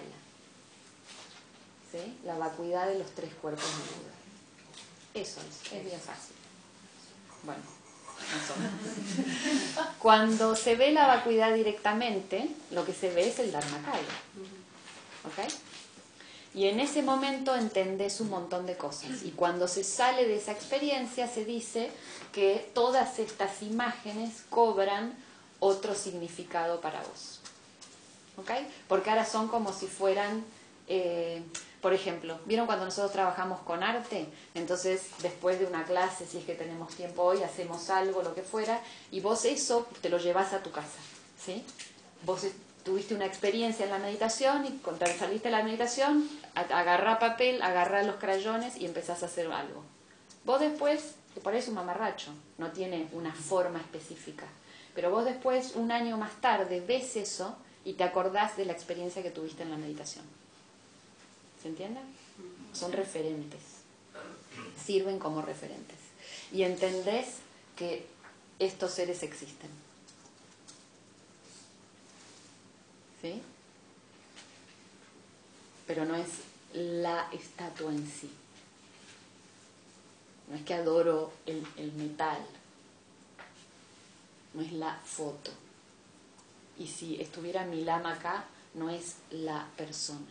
S1: ¿Sí? La vacuidad de los tres cuerpos del Buda. Eso es bien fácil. Bueno, más o menos. Cuando se ve la vacuidad directamente, lo que se ve es el Dharmakaya. ¿Ok? Y en ese momento entendés un montón de cosas. Y cuando se sale de esa experiencia se dice que todas estas imágenes cobran otro significado para vos. ¿Ok? Porque ahora son como si fueran... por ejemplo, ¿vieron cuando nosotros trabajamos con arte? Entonces, después de una clase, si es que tenemos tiempo hoy, hacemos algo, lo que fuera, y vos eso te lo llevas a tu casa, ¿sí? Vos tuviste una experiencia en la meditación y cuando saliste de la meditación, agarrá papel, agarrá los crayones y empezás a hacer algo. Vos después, te parece un mamarracho, no tiene una forma específica, pero vos después, un año más tarde, ves eso y te acordás de la experiencia que tuviste en la meditación. ¿Se entiende? Son referentes. Sirven como referentes. Y entendés que estos seres existen. ¿Sí? Pero no es la estatua en sí. No es que adoro el metal. No es la foto. Y si estuviera mi lama acá, no es la persona.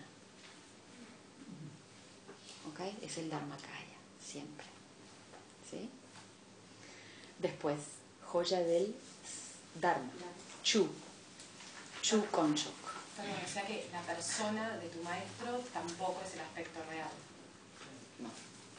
S1: ¿Ok? Es el Dharmakaya, siempre. ¿Sí? Después, joya del Dharma. Chu. Chu Konchok.
S2: O sea que la persona de tu maestro tampoco es el aspecto real.
S1: No.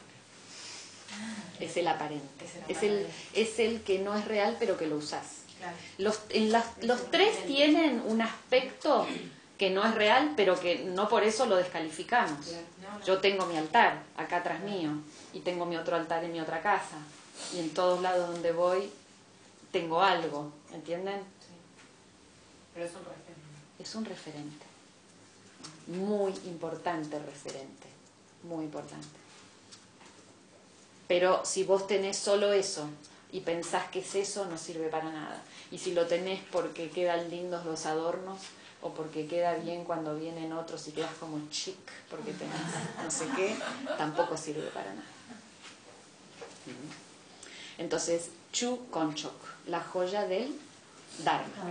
S1: Es el aparente. Es el que no es real, pero que lo usás.
S2: Claro.
S1: Los tres tienen un aspecto que no es real, pero que no por eso lo descalificamos.
S2: Claro. No.
S1: Yo tengo mi altar acá atrás mío y tengo mi otro altar en mi otra casa y en todos lados donde voy tengo algo, ¿entienden?
S2: Sí. Pero es un referente.
S1: Es un referente, muy importante referente, muy importante. Pero si vos tenés solo eso y pensás que es eso, no sirve para nada. Y si lo tenés porque quedan lindos los adornos o porque queda bien cuando vienen otros y quedas como chic porque tenés no sé qué, tampoco sirve para nada. Entonces, Chu Konchok, la joya del Dharma.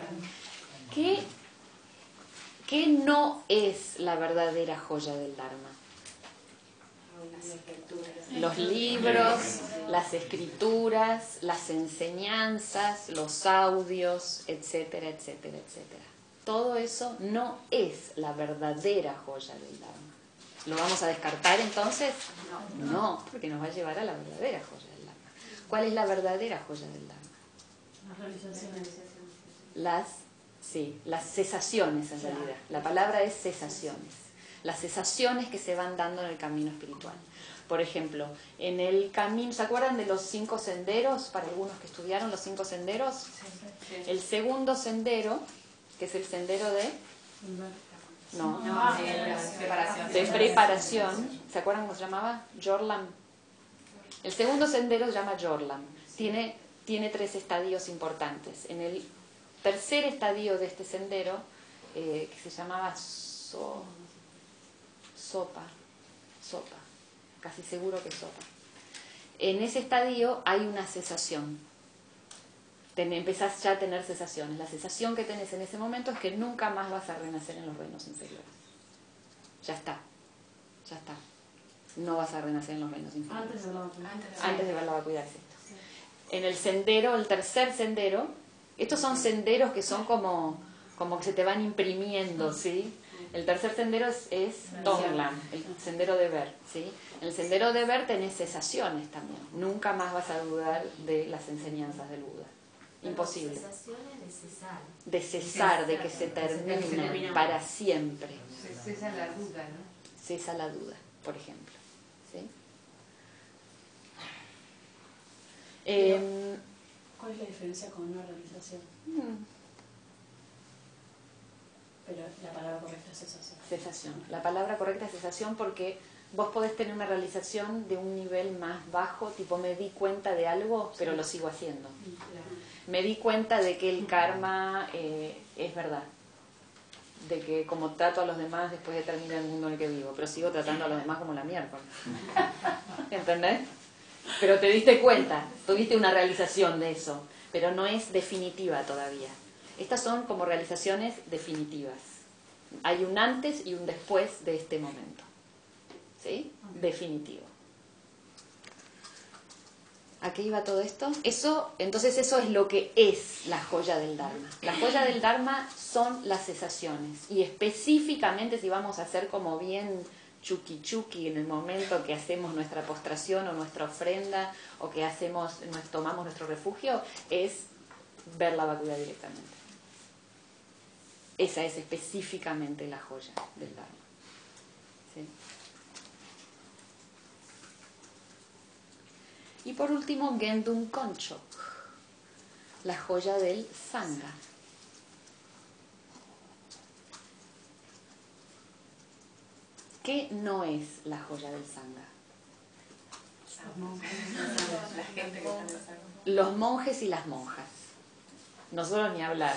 S1: ¿Qué no es la verdadera joya del Dharma? Los libros, las escrituras, las enseñanzas, los audios, etcétera, etcétera, etcétera. Todo eso no es la verdadera joya del Dharma. ¿Lo vamos a descartar entonces? No, porque nos va a llevar a la verdadera joya del Dharma. ¿Cuál es la verdadera joya del Dharma?
S3: Las realizaciones.
S1: Las cesaciones en realidad. La palabra es cesaciones. Las cesaciones que se van dando en el camino espiritual. Por ejemplo, en el camino, ¿se acuerdan de los 5 senderos? Para algunos que estudiaron los 5 senderos. El segundo sendero, que es el sendero de... de preparación. ¿Se acuerdan cómo se llamaba? Jorlam. El segundo sendero se llama Jorlam. Tiene 3 estadios importantes. En el tercer estadio de este sendero, que se llamaba sopa, casi seguro que sopa. En ese estadio hay una cesación. Empezás ya a tener cesaciones. La cesación que tenés en ese momento es que nunca más vas a renacer en los reinos inferiores. Ya está. No vas a renacer en los reinos inferiores. Antes de ver la vacuidad, sí. En el sendero, el tercer sendero, estos son senderos que son como que se te van imprimiendo, ¿sí? El tercer sendero es Tonglam, el sendero de ver, ¿sí? En el sendero de ver tenés cesaciones también. Nunca más vas a dudar de las enseñanzas del Buda. Imposible.
S5: Cesaciones
S1: de cesar, de que se termina para siempre.
S4: Cesa la duda, ¿no?
S1: Cesa la duda, por ejemplo. ¿Sí?
S3: ¿Cuál es la diferencia con una realización? Pero la palabra correcta es cesación.
S1: Cesación. La palabra correcta es cesación porque vos podés tener una realización de un nivel más bajo, tipo me di cuenta de algo, pero lo sigo haciendo. Me di cuenta de que el karma es verdad. De que como trato a los demás, después de terminar el mundo en el que vivo, pero sigo tratando a los demás como la miércoles. ¿Entendés? Pero te diste cuenta, tuviste una realización de eso, pero no es definitiva todavía. Estas son como realizaciones definitivas. Hay un antes y un después de este momento. ¿Sí? Definitivo. ¿A qué iba todo esto? Entonces eso es lo que es la joya del Dharma. La joya del Dharma son las cesaciones. Y específicamente, si vamos a hacer como bien chuki en el momento que hacemos nuestra postración o nuestra ofrenda o que tomamos nuestro refugio, es ver la vacuidad directamente. Esa es específicamente la joya del Dharma. ¿Sí? Y por último, Gendun Konchok, la joya del Sangha. ¿Qué no es la joya del Sangha? Los monjes y las monjas. Nosotros ni hablar.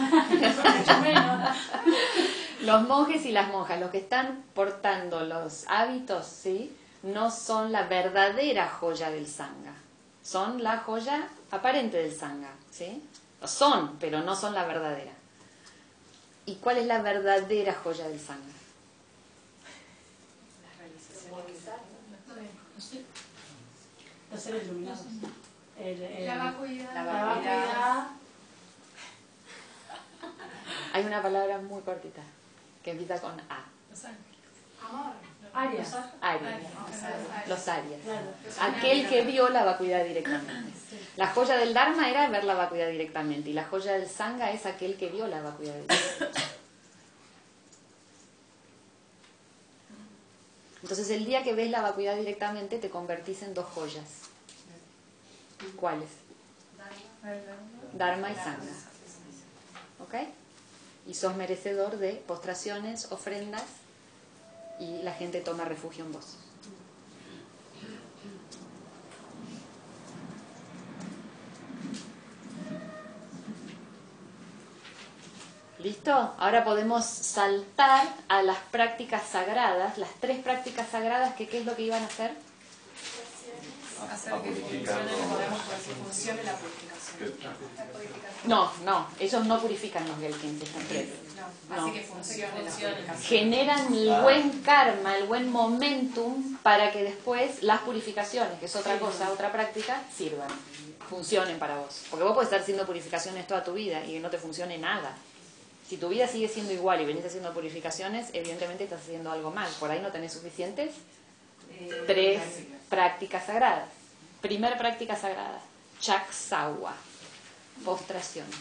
S1: Los monjes y las monjas, los que están portando los hábitos, ¿sí?, no son la verdadera joya del Sangha. Son la joya aparente del Sangha, ¿sí? Son, pero no son la verdadera. ¿Y cuál es la verdadera joya del Sangha?
S3: Los seres iluminados.
S2: La vacuidad.
S3: La vacuidad.
S1: Hay una palabra muy cortita que empieza con A.
S2: Amor.
S3: Arias.
S1: Los Arias.
S3: Claro.
S1: Aquel que vio la vacuidad directamente. La joya del Dharma era ver la vacuidad directamente y la joya del Sangha es aquel que vio la vacuidad directamente. Entonces el día que ves la vacuidad directamente te convertís en 2 joyas. ¿Cuáles? Dharma y Sangha. ¿Ok? Y sos merecedor de postraciones, ofrendas, y la gente toma refugio en vos. ¿Listo? Ahora podemos saltar a las prácticas sagradas, las 3 prácticas sagradas que ¿qué es lo que iban a hacer?
S2: hacer que funcione, podemos decir, funcione la purificación.
S1: No, ellos no purifican los Gelkins, están presos.
S2: No, así que funcione la purificación.
S1: Generan el buen karma, el buen momentum para que después las purificaciones, que es otra cosa, otra práctica, sirvan, funcionen para vos. Porque vos podés estar haciendo purificaciones toda tu vida y que no te funcione nada. Si tu vida sigue siendo igual y venís haciendo purificaciones, evidentemente estás haciendo algo mal. Por ahí no tenés suficientes 3 prácticas sagradas. Primer práctica sagrada, Chaksawa, postraciones.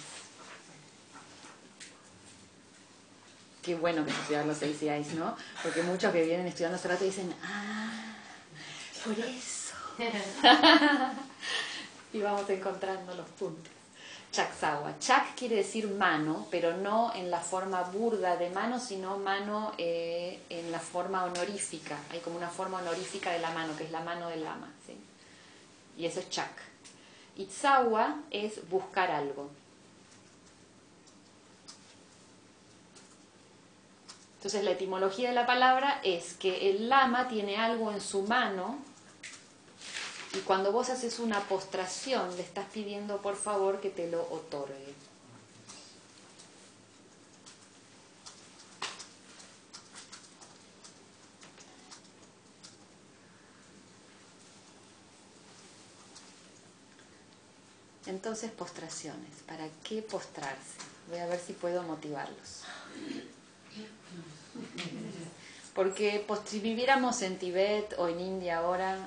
S1: Qué bueno que es estudiar los ACIs, ¿no? Porque muchos que vienen estudiando hace rato dicen, por eso. Y vamos encontrando los puntos. Chaksawa. Chak quiere decir mano, pero no en la forma burda de mano, sino mano en la forma honorífica. Hay como una forma honorífica de la mano, que es la mano del lama, ¿sí? Y eso es Chak. Y Tsawa es buscar algo. Entonces la etimología de la palabra es que el lama tiene algo en su mano. Y cuando vos haces una postración, le estás pidiendo por favor que te lo otorgue. Entonces, postraciones. ¿Para qué postrarse? Voy a ver si puedo motivarlos. Porque si viviéramos en Tibet o en India ahora,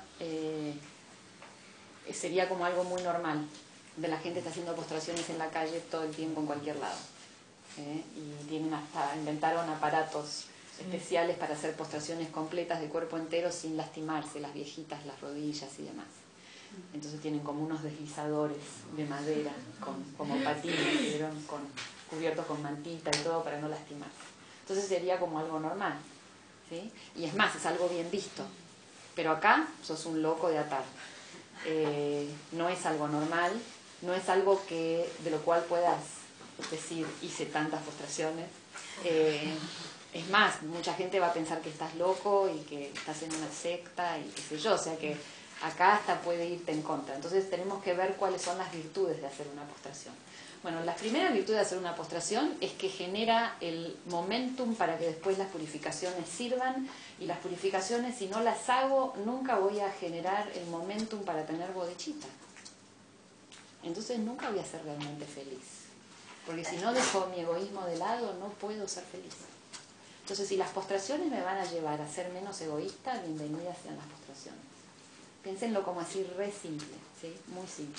S1: sería como algo muy normal. De la gente está haciendo postraciones en la calle todo el tiempo en cualquier lado. Y tienen inventaron aparatos especiales para hacer postraciones completas de cuerpo entero sin lastimarse, las viejitas, las rodillas y demás. Entonces tienen como unos deslizadores de madera, como patines, cubiertos con mantita y todo para no lastimarse. Entonces sería como algo normal, ¿sí? Y es más, es algo bien visto. Pero acá sos un loco de atar. No es algo normal, no es algo de lo cual puedas decir, hice tantas postraciones. Es más, mucha gente va a pensar que estás loco y que estás en una secta y qué sé yo, o sea que acá hasta puede irte en contra. Entonces tenemos que ver cuáles son las virtudes de hacer una postración. Bueno, la primera virtud de hacer una postración es que genera el momentum para que después las purificaciones sirvan, y las purificaciones, si no las hago, nunca voy a generar el momentum para tener bodhicitta. Entonces nunca voy a ser realmente feliz. Porque si no dejo mi egoísmo de lado, no puedo ser feliz. Entonces, si las postraciones me van a llevar a ser menos egoísta, bienvenidas sean las postraciones. Piénsenlo como así, re simple, ¿sí? Muy simple.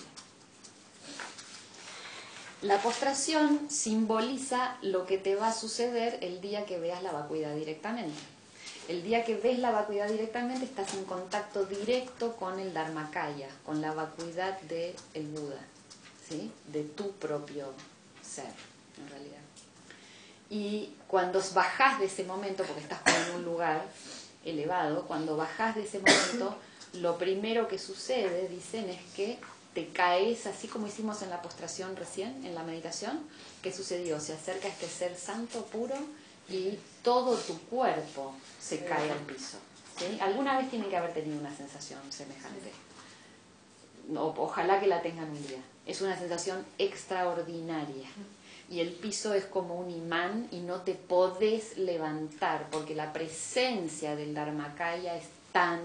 S1: La postración simboliza lo que te va a suceder el día que veas la vacuidad directamente. El día que ves la vacuidad directamente estás en contacto directo con el Dharmakaya, con la vacuidad del Buda, ¿sí? De tu propio ser, en realidad. Y cuando bajás de ese momento, porque estás como en un lugar elevado, cuando bajás de ese momento, lo primero que sucede, dicen, es que te caes, así como hicimos en la postración recién, en la meditación. ¿Qué sucedió? Se acerca este ser santo, puro, y todo tu cuerpo se cae al piso, ¿sí? Alguna vez tienen que haber tenido una sensación semejante. Ojalá que la tengan un día. Es una sensación extraordinaria. Y el piso es como un imán y no te podés levantar, porque la presencia del Dharmakaya es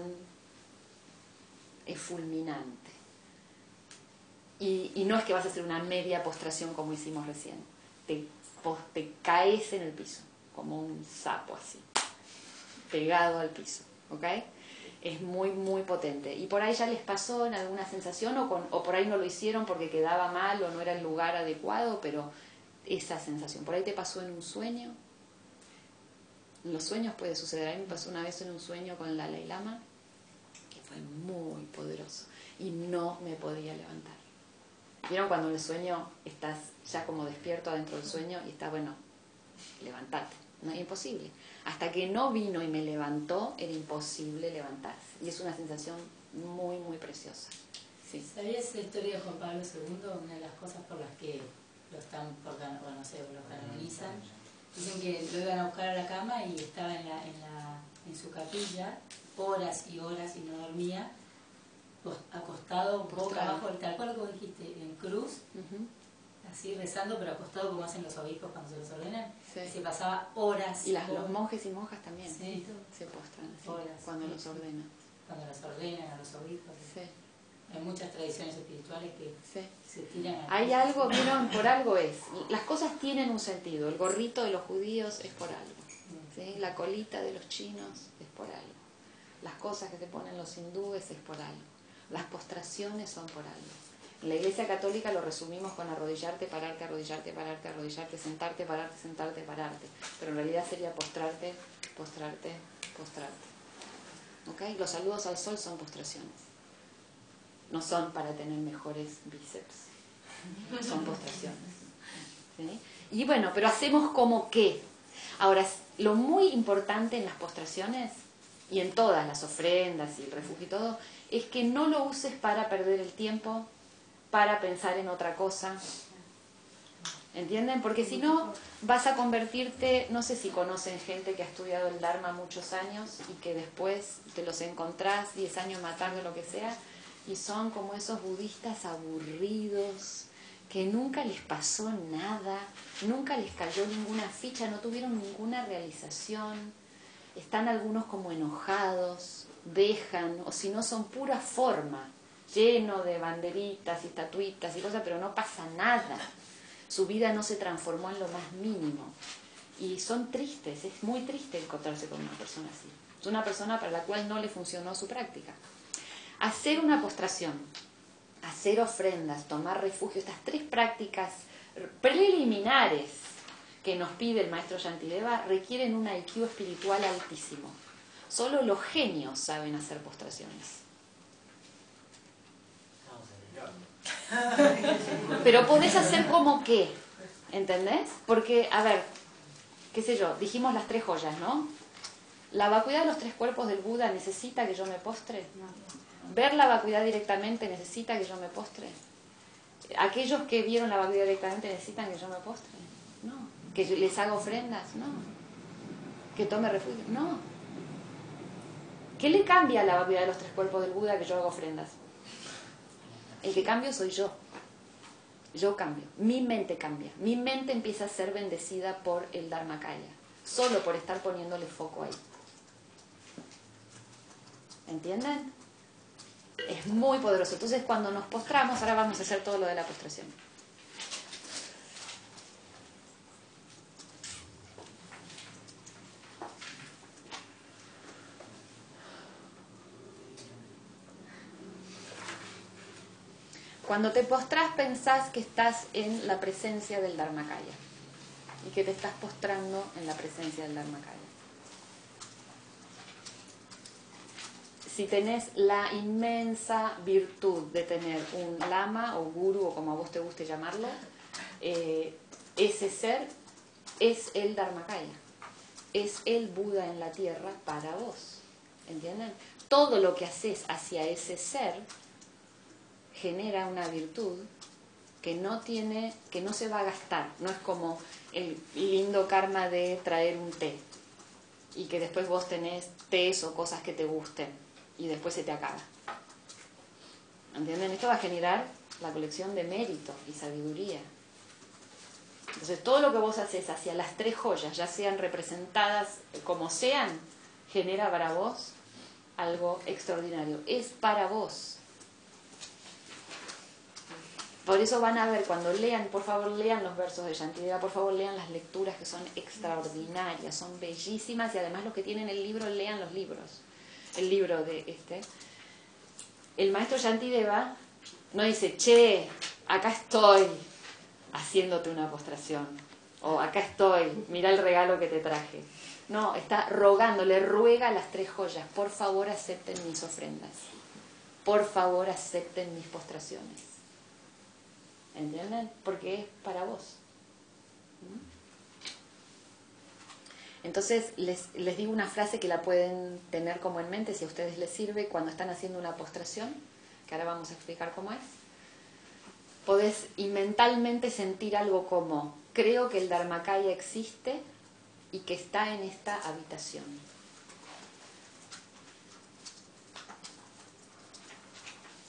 S1: fulminante. Y no es que vas a hacer una media postración como hicimos recién. Te caes en el piso, como un sapo así, pegado al piso, ¿ok? Es muy, muy potente. Y por ahí ya les pasó en alguna sensación, o por ahí no lo hicieron porque quedaba mal o no era el lugar adecuado, pero esa sensación. Por ahí te pasó en un sueño. En los sueños puede suceder. A mí me pasó una vez en un sueño con el Dalai Lama, que fue muy poderoso, y no me podía levantar. ¿Vieron cuando en el sueño estás ya como despierto adentro del sueño y está, bueno, levantate? No es imposible. Hasta que no vino y me levantó, era imposible levantarse. Y es una sensación muy, muy preciosa. Sí.
S3: ¿Sabías la historia de Juan Pablo II? Una de las cosas por las que lo canonizan. Dicen que lo iban a buscar a la cama y estaba en su capilla horas y horas y no dormía. acostado, boca
S1: Postrado.
S3: abajo, tal cual como dijiste, en cruz,
S1: Ujú.
S3: así rezando, pero acostado como hacen los obispos cuando se los ordenan.
S1: Sí.
S3: Y se pasaba horas.
S1: Y los
S3: horas,
S1: monjes y monjas también
S3: Sí.
S1: se postran así,
S3: Horas.
S1: cuando los ordenan.
S3: Cuando los ordenan a los obispos.
S1: Sí,
S3: Hay muchas tradiciones espirituales que
S1: sí.
S3: se tiran a
S1: Hay algo, vieron, por algo es. Las cosas tienen un sentido. El gorrito de los judíos es por algo. ¿Sí? La colita de los chinos es por algo. Las cosas que se ponen los hindúes es por algo. Las postraciones son por algo. En la Iglesia Católica lo resumimos con arrodillarte, pararte, arrodillarte, pararte, arrodillarte, sentarte, pararte, sentarte, pararte. Pero en realidad sería postrarte, postrarte, postrarte. ¿Ok? Los saludos al sol son postraciones. No son para tener mejores bíceps. Son postraciones. ¿Sí? Y bueno, pero hacemos como que. Ahora, lo muy importante en las postraciones y en todas las ofrendas y el refugio y todo, es que no lo uses para perder el tiempo, para pensar en otra cosa. ¿Entienden? Porque si no, vas a convertirte, no sé si conocen gente que ha estudiado el Dharma muchos años y que después te los encontrás 10 años más tarde, lo que sea, y son como esos budistas aburridos, que nunca les pasó nada, nunca les cayó ninguna ficha, no tuvieron ninguna realización, están algunos como enojados, dejan, o si no son pura forma, lleno de banderitas y estatuitas y cosas, pero no pasa nada. Su vida no se transformó en lo más mínimo. Y son tristes, es muy triste encontrarse con una persona así. Es una persona para la cual no le funcionó su práctica. Hacer una postración, hacer ofrendas, tomar refugio, estas 3 prácticas preliminares que nos pide el maestro Shantideva requieren un IQ espiritual altísimo. Solo los genios saben hacer postraciones. Pero podés hacer como que, ¿entendés? Porque, a ver, qué sé yo, dijimos las 3 joyas, ¿no? ¿La vacuidad de los 3 cuerpos del Buda necesita que yo me postre? ¿Ver la vacuidad directamente necesita que yo me postre? ¿Aquellos que vieron la vacuidad directamente necesitan que yo me postre? No. ¿Que yo les haga ofrendas? No. ¿Que tome refugio? No. ¿Qué le cambia a la vacuidad de los 3 cuerpos del Buda que yo haga ofrendas? El que cambio soy yo. Yo cambio. Mi mente cambia. Mi mente empieza a ser bendecida por el Dharmakaya. Solo por estar poniéndole foco ahí. ¿Entienden? Es muy poderoso. Entonces, cuando nos postramos, ahora vamos a hacer todo lo de la postración. Cuando te postrás, pensás que estás en la presencia del Dharmakaya y que te estás postrando en la presencia del Dharmakaya. Si tenés la inmensa virtud de tener un lama o guru o como a vos te guste llamarlo, ese ser es el Dharmakaya, es el Buda en la tierra para vos. ¿Entienden? Todo lo que haces hacia ese ser genera una virtud que no se va a gastar. No es como el lindo karma de traer un té y que después vos tenés tés o cosas que te gusten y después se te acaba. ¿Entienden? Esto va a generar la colección de mérito y sabiduría. Entonces todo lo que vos haces hacia las 3 joyas, ya sean representadas como sean, genera para vos algo extraordinario. Es para vos. Por eso van a ver, cuando lean, por favor lean los versos de Shantideva, por favor lean las lecturas que son extraordinarias, son bellísimas, y además los que tienen el libro, lean los libros. El libro de el maestro Shantideva no dice, che, acá estoy haciéndote una postración, o acá estoy, mira el regalo que te traje. No, está rogando, le ruega a las 3 joyas, por favor acepten mis ofrendas, por favor acepten mis postraciones. ¿Entienden? Porque es para vos. Entonces les digo una frase que la pueden tener como en mente si a ustedes les sirve cuando están haciendo una postración, que ahora vamos a explicar cómo es. Podés mentalmente sentir algo como, creo que el Dharmakaya existe y que está en esta habitación.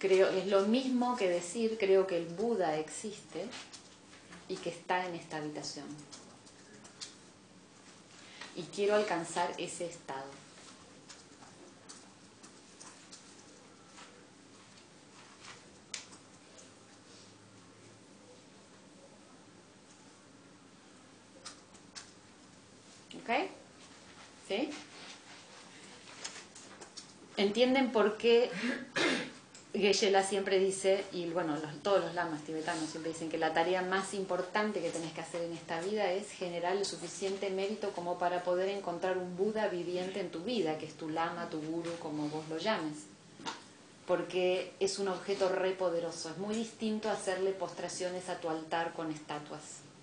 S1: Creo, es lo mismo que decir, creo que el Buda existe y que está en esta habitación. Y quiero alcanzar ese estado. ¿Ok? ¿Sí? ¿Entienden por qué Geshe-la siempre dice, y bueno, todos los lamas tibetanos siempre dicen que la tarea más importante que tenés que hacer en esta vida es generar el suficiente mérito como para poder encontrar un Buda viviente en tu vida, que es tu lama, tu guru, como vos lo llames? Porque es un objeto re poderoso. Es muy distinto a hacerle postraciones a tu altar con estatuas.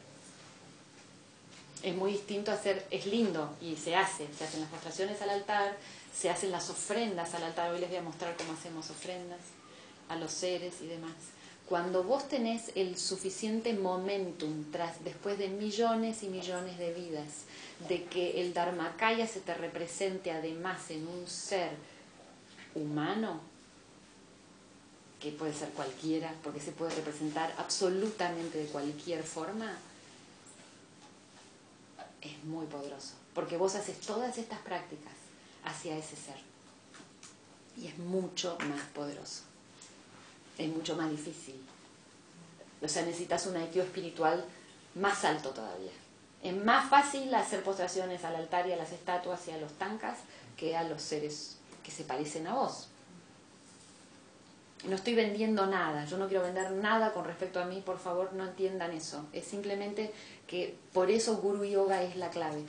S1: Es muy distinto hacer, es lindo y se hacen las postraciones al altar, se hacen las ofrendas al altar. Hoy les voy a mostrar cómo hacemos ofrendas a los seres y demás. Cuando vos tenés el suficiente momentum después de millones y millones de vidas, de que el Dharmakaya se te represente además en un ser humano, que puede ser cualquiera, porque se puede representar absolutamente de cualquier forma, es muy poderoso. Porque vos haces todas estas prácticas hacia ese ser. Y es mucho más poderoso. Es mucho más difícil. O sea, necesitas un IQ espiritual más alto todavía. Es más fácil hacer postraciones al altar y a las estatuas y a los tankas que a los seres que se parecen a vos. No estoy vendiendo nada, yo no quiero vender nada con respecto a mí, por favor no entiendan eso. Es simplemente que por eso Guru Yoga es la clave.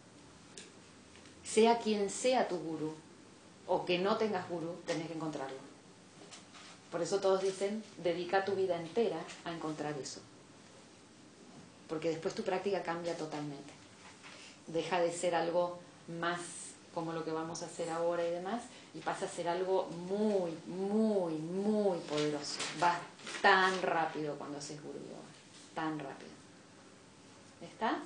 S1: Sea quien sea tu gurú, o que no tengas gurú, tenés que encontrarlo. Por eso todos dicen, dedica tu vida entera a encontrar eso. Porque después tu práctica cambia totalmente. Deja de ser algo más como lo que vamos a hacer ahora y demás, y pasa a ser algo muy, muy, muy poderoso. Va tan rápido cuando haces Guru Yoga. Tan rápido. ¿Está?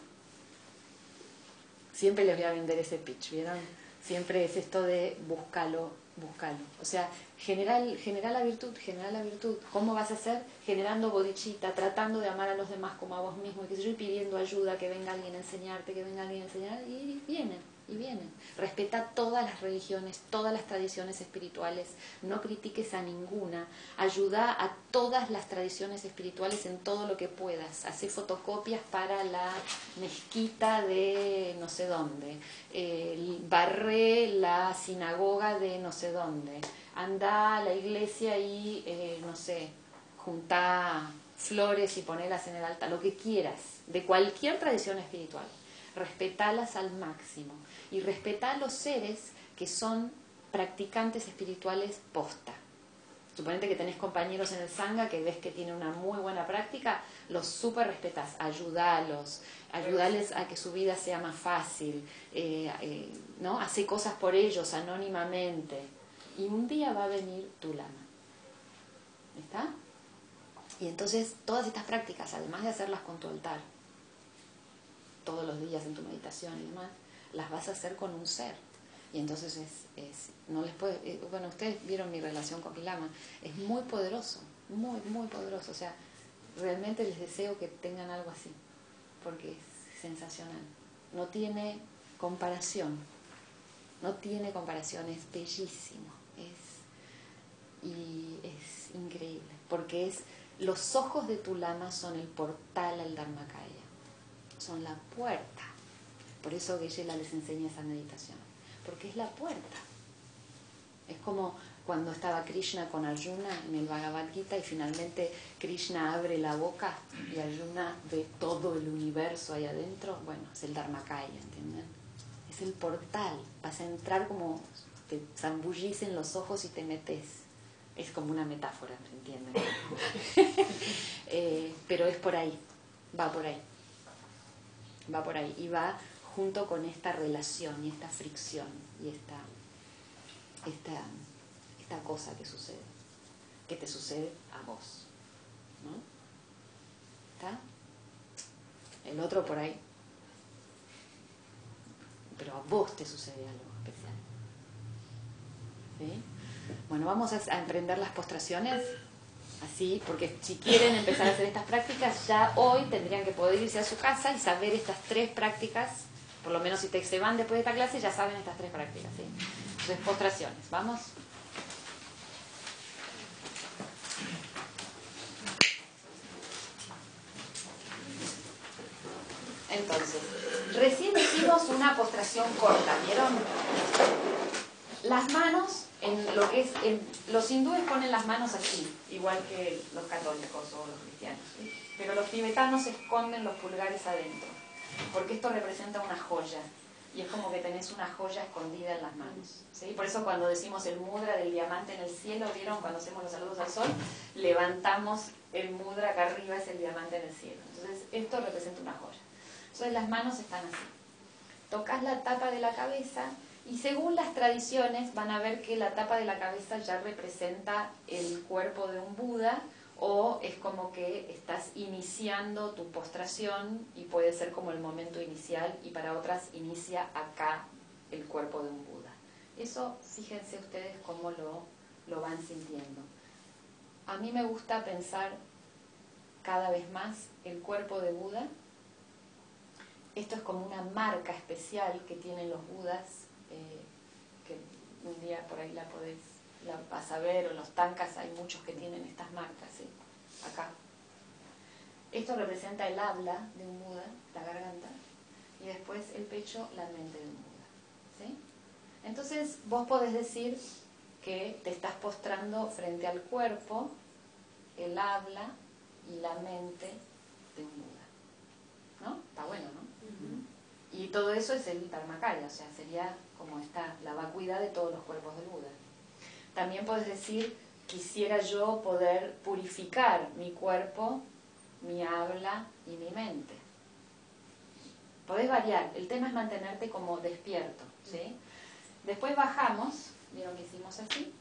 S1: Siempre les voy a vender ese pitch, ¿vieron? Siempre es esto de búscalo, búscalo. O sea, genera la virtud, genera la virtud. ¿Cómo vas a hacer? Generando bodhicitta, tratando de amar a los demás como a vos mismo, y qué sé yo, y pidiendo ayuda, que venga alguien a enseñarte, que venga alguien a enseñar, y vienen. Y vienen. Respeta todas las religiones, todas las tradiciones espirituales, no critiques a ninguna, ayuda a todas las tradiciones espirituales en todo lo que puedas. Hacé fotocopias para la mezquita de no sé dónde, barré la sinagoga de no sé dónde, anda a la iglesia y, no sé, juntá flores y ponelas en el altar, lo que quieras, de cualquier tradición espiritual. Respetalas al máximo y respetá a los seres que son practicantes espirituales posta. Suponete que tenés compañeros en el Sangha que ves que tienen una muy buena práctica, los súper respetás, ayúdalos, ayúdales a que su vida sea más fácil, ¿no? Hacé cosas por ellos anónimamente y un día va a venir tu lama. ¿Está? Y entonces todas estas prácticas, además de hacerlas con tu altar, todos los días en tu meditación y demás, las vas a hacer con un ser. Y entonces no les puede, bueno, ustedes vieron mi relación con mi lama, es muy poderoso, muy, muy poderoso. O sea, realmente les deseo que tengan algo así, porque es sensacional. No tiene comparación, es bellísimo, y es increíble, porque los ojos de tu lama son el portal al Dharmakaya. Son la puerta. Por eso Geshe-la les enseña esa meditación. Porque es la puerta. Es como cuando estaba Krishna con Arjuna en el Bhagavad Gita y finalmente Krishna abre la boca y Arjuna ve todo el universo ahí adentro. Bueno, es el Dharmakaya, ¿entienden? Es el portal. Vas a entrar como te zambullís en los ojos y te metes. Es como una metáfora, ¿entienden? Pero es por ahí. Va por ahí. Va por ahí y va junto con esta relación y esta fricción y esta cosa que sucede, que te sucede a vos, ¿no? ¿Está? El otro por ahí, pero a vos te sucede algo especial, ¿sí? Bueno, vamos a emprender las postraciones así, porque si quieren empezar a hacer estas prácticas, ya hoy tendrían que poder irse a su casa y saber estas 3 prácticas, por lo menos si se van después de esta clase, ya saben estas 3 prácticas, ¿sí? Entonces, postraciones, ¿vamos? Entonces, recién hicimos una postración corta, ¿vieron? Las manos, los hindúes ponen las manos así, igual que los católicos o los cristianos, ¿sí? Pero los tibetanos esconden los pulgares adentro, porque esto representa una joya, y es como que tenés una joya escondida en las manos, ¿sí? Por eso cuando decimos el mudra del diamante en el cielo, ¿vieron? Cuando hacemos los saludos al sol, levantamos el mudra acá arriba, es el diamante en el cielo. Entonces, esto representa una joya. Entonces las manos están así. Tocas la tapa de la cabeza y según las tradiciones van a ver que la tapa de la cabeza ya representa el cuerpo de un Buda, o es como que estás iniciando tu postración y puede ser como el momento inicial, y para otras inicia acá el cuerpo de un Buda. Eso, fíjense ustedes cómo lo van sintiendo. A mí me gusta pensar cada vez más el cuerpo de Buda. Esto es como una marca especial que tienen los Budas, que un día por ahí la vas a ver, o en los tankas hay muchos que tienen estas marcas, ¿sí? Acá. Esto representa el habla de un Buda, la garganta, y después el pecho, la mente de un Buda, ¿sí? Entonces vos podés decir que te estás postrando frente al cuerpo, el habla y la mente de un Buda, ¿no? Está bueno, ¿no? Y todo eso es el Dharmakaya, o sea, sería como la vacuidad de todos los cuerpos del Buda. También puedes decir, quisiera yo poder purificar mi cuerpo, mi habla y mi mente. Podés variar, el tema es mantenerte como despierto, ¿sí? Después bajamos, vieron que hicimos así,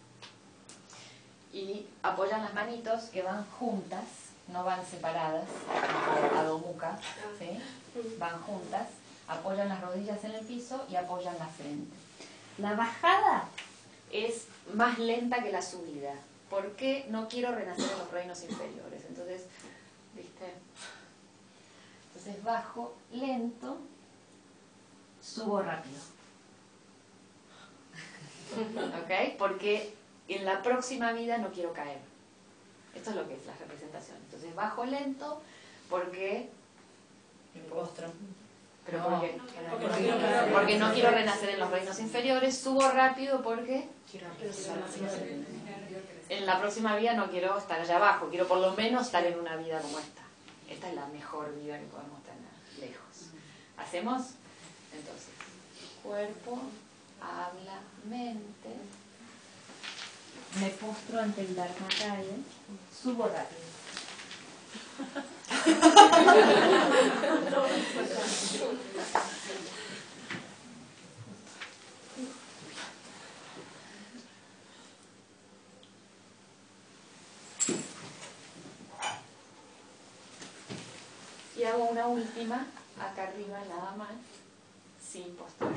S1: y apoyan las manitos que van juntas, no van separadas, como Adho Mukha, ¿sí? Van juntas, apoyan las rodillas en el piso y apoyan la frente. La bajada es más lenta que la subida, porque no quiero renacer en los reinos inferiores. Entonces, ¿viste? Entonces bajo lento, subo rápido. ¿Ok? Porque en la próxima vida no quiero caer. Esto es lo que es la representación. Entonces bajo lento porque...
S3: Me postro.
S1: Pero porque no quiero renacer en los reinos inferiores. Subo rápido porque en la próxima vida no quiero estar allá abajo, quiero por lo menos estar en una vida como esta. Esta es la mejor vida que podemos tener, lejos. ¿Hacemos? Entonces, cuerpo, habla, mente. Me postro ante el Dharmakaya, subo rápido. Y hago una última acá arriba nada más, sin postrar.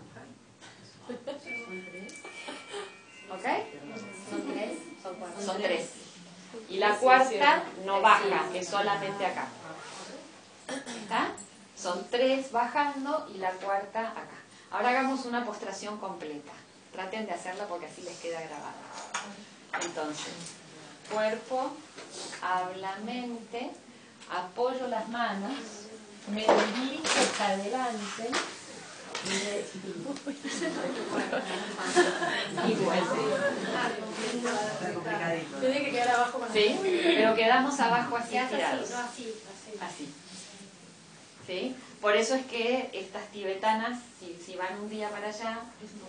S1: ¿Ok? ¿Son 3? Son 3. Y la cuarta no baja, es solamente acá. ¿Está? Son 3 bajando y la cuarta acá. Ahora hagamos una postración completa. Traten de hacerla porque así les queda grabada. Entonces, cuerpo, habla, mente, apoyo las manos, me dirijo hacia adelante y me despido. Y vuelvo.
S2: Tiene que quedar abajo con
S1: Sí, pero quedamos abajo así tirados.
S2: así.
S1: Así. ¿Sí? Por eso es que estas tibetanas, si van un día para allá,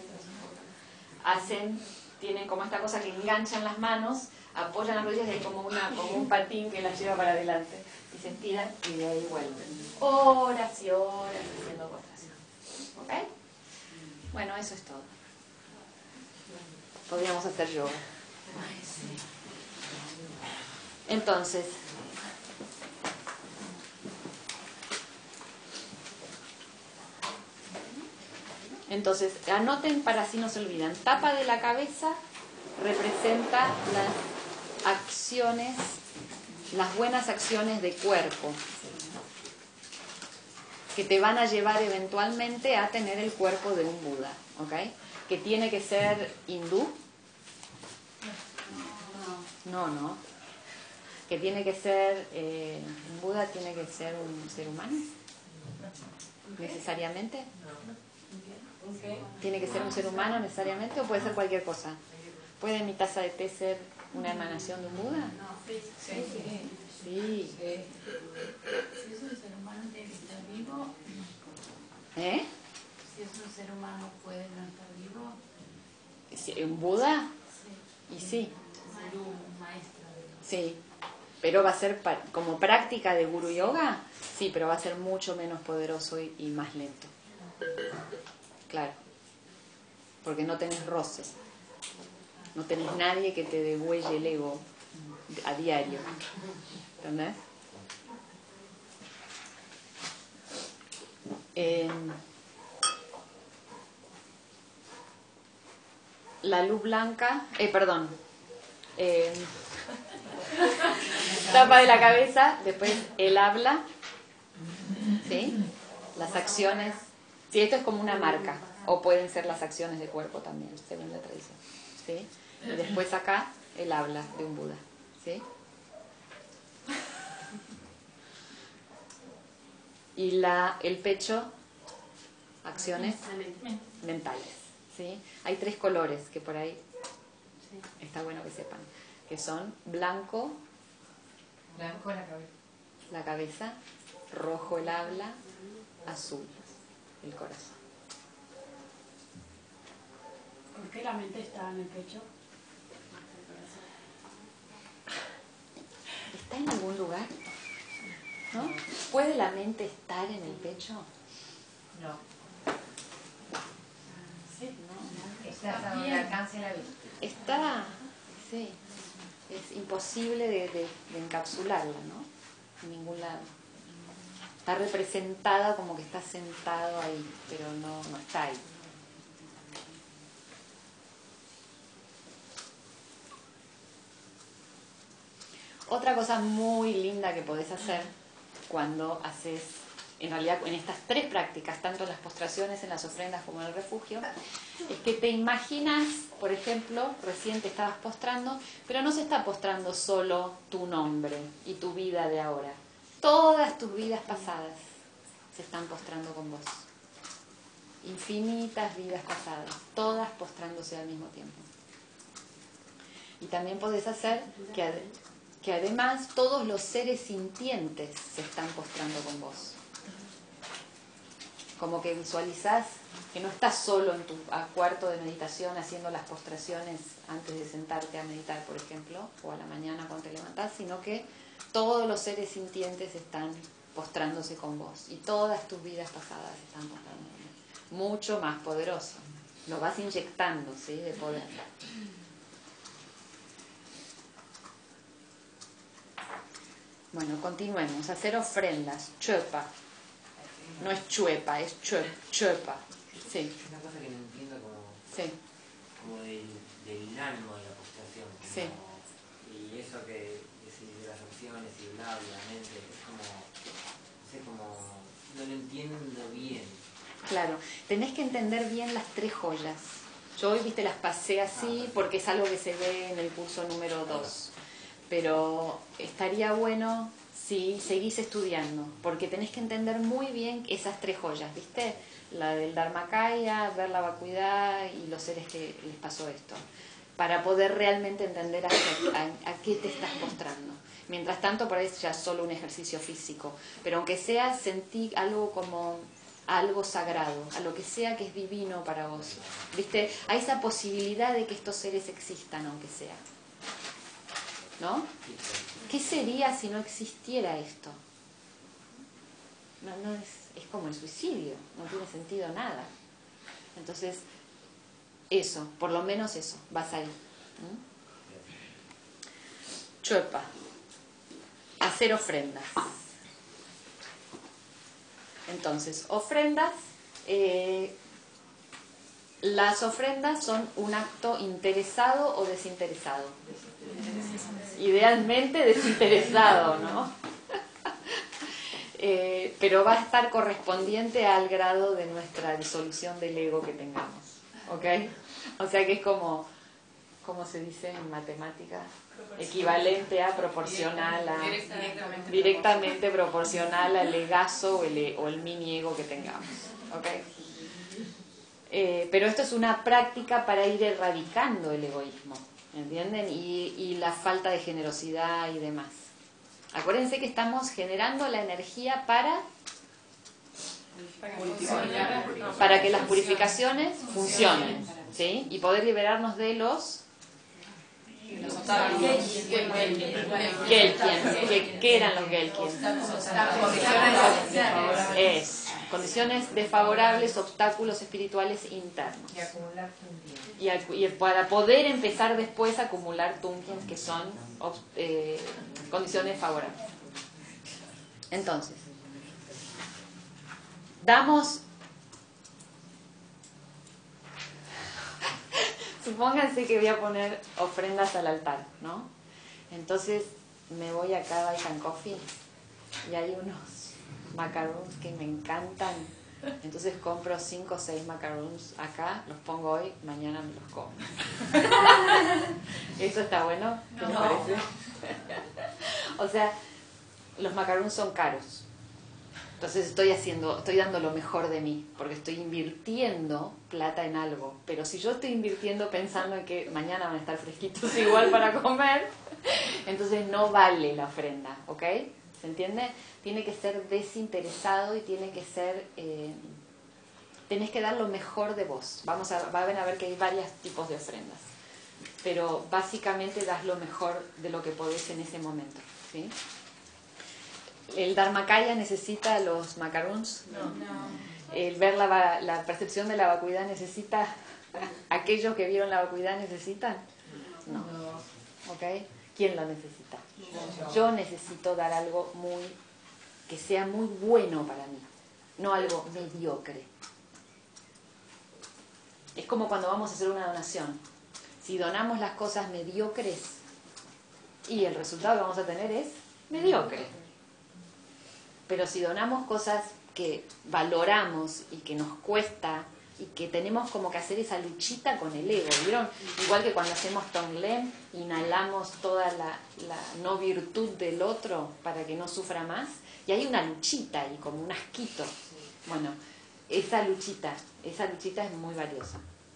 S1: tienen como esta cosa que enganchan las manos, apoyan las rodillas y hay como un patín que las lleva para adelante. Y se estiran y de ahí vuelven. Horas y horas haciendo postración. ¿Ok? Bueno, eso es todo. Podríamos hacer yoga. Entonces, anoten para así no se olvidan. Tapa de la cabeza, representa las acciones, las buenas acciones de cuerpo, que te van a llevar eventualmente a tener el cuerpo de un Buda, ¿ok? Que tiene que ser hindú. No. Que tiene que ser, un Buda tiene que ser un ser humano, necesariamente. ¿Tiene que ser un ser humano necesariamente o puede ser cualquier cosa? ¿Puede mi taza de té ser una emanación de un Buda?
S3: Sí.
S1: Sí.
S5: Si es un ser humano, tiene que estar vivo.
S1: ¿Eh?
S5: Si es un ser humano, puede no estar vivo.
S1: ¿Sí, un Buda?
S5: Sí.
S1: Y sí.
S5: Ser un maestro.
S1: Sí. Pero va a ser como práctica de Guru Yoga, sí, pero va a ser mucho menos poderoso y más lento. Claro. Porque no tenés roces. No tenés nadie que te degüelle el ego a diario. ¿Entendés? La luz blanca, tapa de la cabeza, después el habla, ¿sí? Las acciones, sí, esto es como una marca, o pueden ser las acciones de cuerpo también, según la tradición, ¿sí? Y después acá el habla de un Buda, ¿sí? Y el pecho, acciones mentales, ¿sí? Hay 3 colores que por ahí está bueno que sepan, que son blanco, la cabeza, rojo el habla, azul el corazón.
S6: ¿Por qué la mente está en el pecho?
S1: ¿Está en algún lugar? ¿No? ¿Puede la mente estar en el pecho?
S4: No.
S6: Sí.
S1: No.
S4: Está hasta donde alcance la vista.
S1: Está, sí. Es imposible de encapsularla, ¿no? En ningún lado. Está representada como que está sentado ahí, pero no está ahí. Otra cosa muy linda que podés hacer cuando haces, en realidad en estas 3 prácticas, tanto en las postraciones, en las ofrendas como en el refugio, es que te imaginas, por ejemplo, recién te estabas postrando, pero no se está postrando solo tu nombre y tu vida de ahora. Todas tus vidas pasadas se están postrando con vos. Infinitas vidas pasadas, todas postrándose al mismo tiempo. Y también podés hacer que además todos los seres sintientes se están postrando con vos. Como que visualizás que no estás solo en tu cuarto de meditación haciendo las postraciones antes de sentarte a meditar, por ejemplo, o a la mañana cuando te levantás, sino que todos los seres sintientes están postrándose con vos y todas tus vidas pasadas están postrando con vos. Mucho más poderoso. Lo vas inyectando, ¿sí? De poder. Bueno, continuemos. Hacer ofrendas. Chuepa. No es chuepa, es chuepa. Sí.
S7: Una cosa que no entiendo como del ánimo de la postración.
S1: Sí.
S7: Y eso que de las opciones y bla, obviamente, es como, no lo entiendo bien.
S1: Claro, tenés que entender bien las 3 joyas. Yo hoy, las pasé así porque es algo que se ve en el curso número 2. Pero estaría bueno si seguís estudiando, porque tenés que entender muy bien esas 3 joyas, ¿viste? La del Dharmakaya, ver la vacuidad y los seres que les pasó esto, para poder realmente entender a qué te estás postrando. Mientras tanto, por ahí es ya solo un ejercicio físico, pero aunque sea, sentí algo como algo sagrado, a lo que sea que es divino para vos, ¿viste? A esa posibilidad de que estos seres existan, aunque sea. ¿No? ¿Qué sería si no existiera esto? No es como el suicidio, no tiene sentido nada. Entonces, eso, por lo menos eso, vas ahí. Chuepa. Hacer ofrendas. Entonces, ofrendas, Las ofrendas son un acto interesado o desinteresado. Idealmente desinteresado, ¿no? Pero va a estar correspondiente al grado de nuestra disolución del ego que tengamos, ¿ok? O sea que es como, ¿cómo se dice en matemáticas? Equivalente a, proporcional a, directamente proporcional al egazo o el mini ego que tengamos, ¿ok? Pero esto es una práctica para ir erradicando el egoísmo, ¿entienden? Y la falta de generosidad y demás. Acuérdense que estamos generando la energía para que las purificaciones funcionen, ¿sí? Y poder liberarnos de los Gelkien. ¿Qué eran los Gelkien? Es condiciones desfavorables, obstáculos espirituales internos.
S4: Y acumular Tunkiens.
S1: Y para poder empezar después a acumular Tunkiens, que son condiciones favorables. Entonces, damos... Supónganse que voy a poner ofrendas al altar, ¿no? Entonces me voy acá a Buy and Coffee y hay unos macaroons que me encantan. Entonces compro 5 o 6 macaroons acá, los pongo hoy, mañana me los como. ¿Eso está bueno? ¿Qué les parece? O sea, los macaroons son caros. Entonces estoy dando lo mejor de mí, porque estoy invirtiendo plata en algo. Pero si yo estoy invirtiendo pensando en que mañana van a estar fresquitos igual para comer, entonces no vale la ofrenda, ¿ok? ¿Se entiende? Tiene que ser desinteresado y tiene que ser... tenés que dar lo mejor de vos. Van a ver que hay varios tipos de ofrendas. Pero básicamente das lo mejor de lo que podés en ese momento, ¿sí? ¿El Dharmakaya necesita los macaroons? No. ¿El ver la percepción de la vacuidad necesita? ¿Aquellos que vieron la vacuidad necesitan? No. ¿Ok? ¿Quién lo necesita? Yo necesito dar algo que sea muy bueno para mí, no algo mediocre. Es como cuando vamos a hacer una donación. Si donamos las cosas mediocres, y el resultado que vamos a tener es mediocre. Pero si donamos cosas que valoramos y que nos cuesta y que tenemos como que hacer esa luchita con el ego, ¿vieron? Igual que cuando hacemos Tonglen, inhalamos toda la no virtud del otro para que no sufra más, y hay una luchita y como un asquito. Bueno, esa luchita es muy valiosa.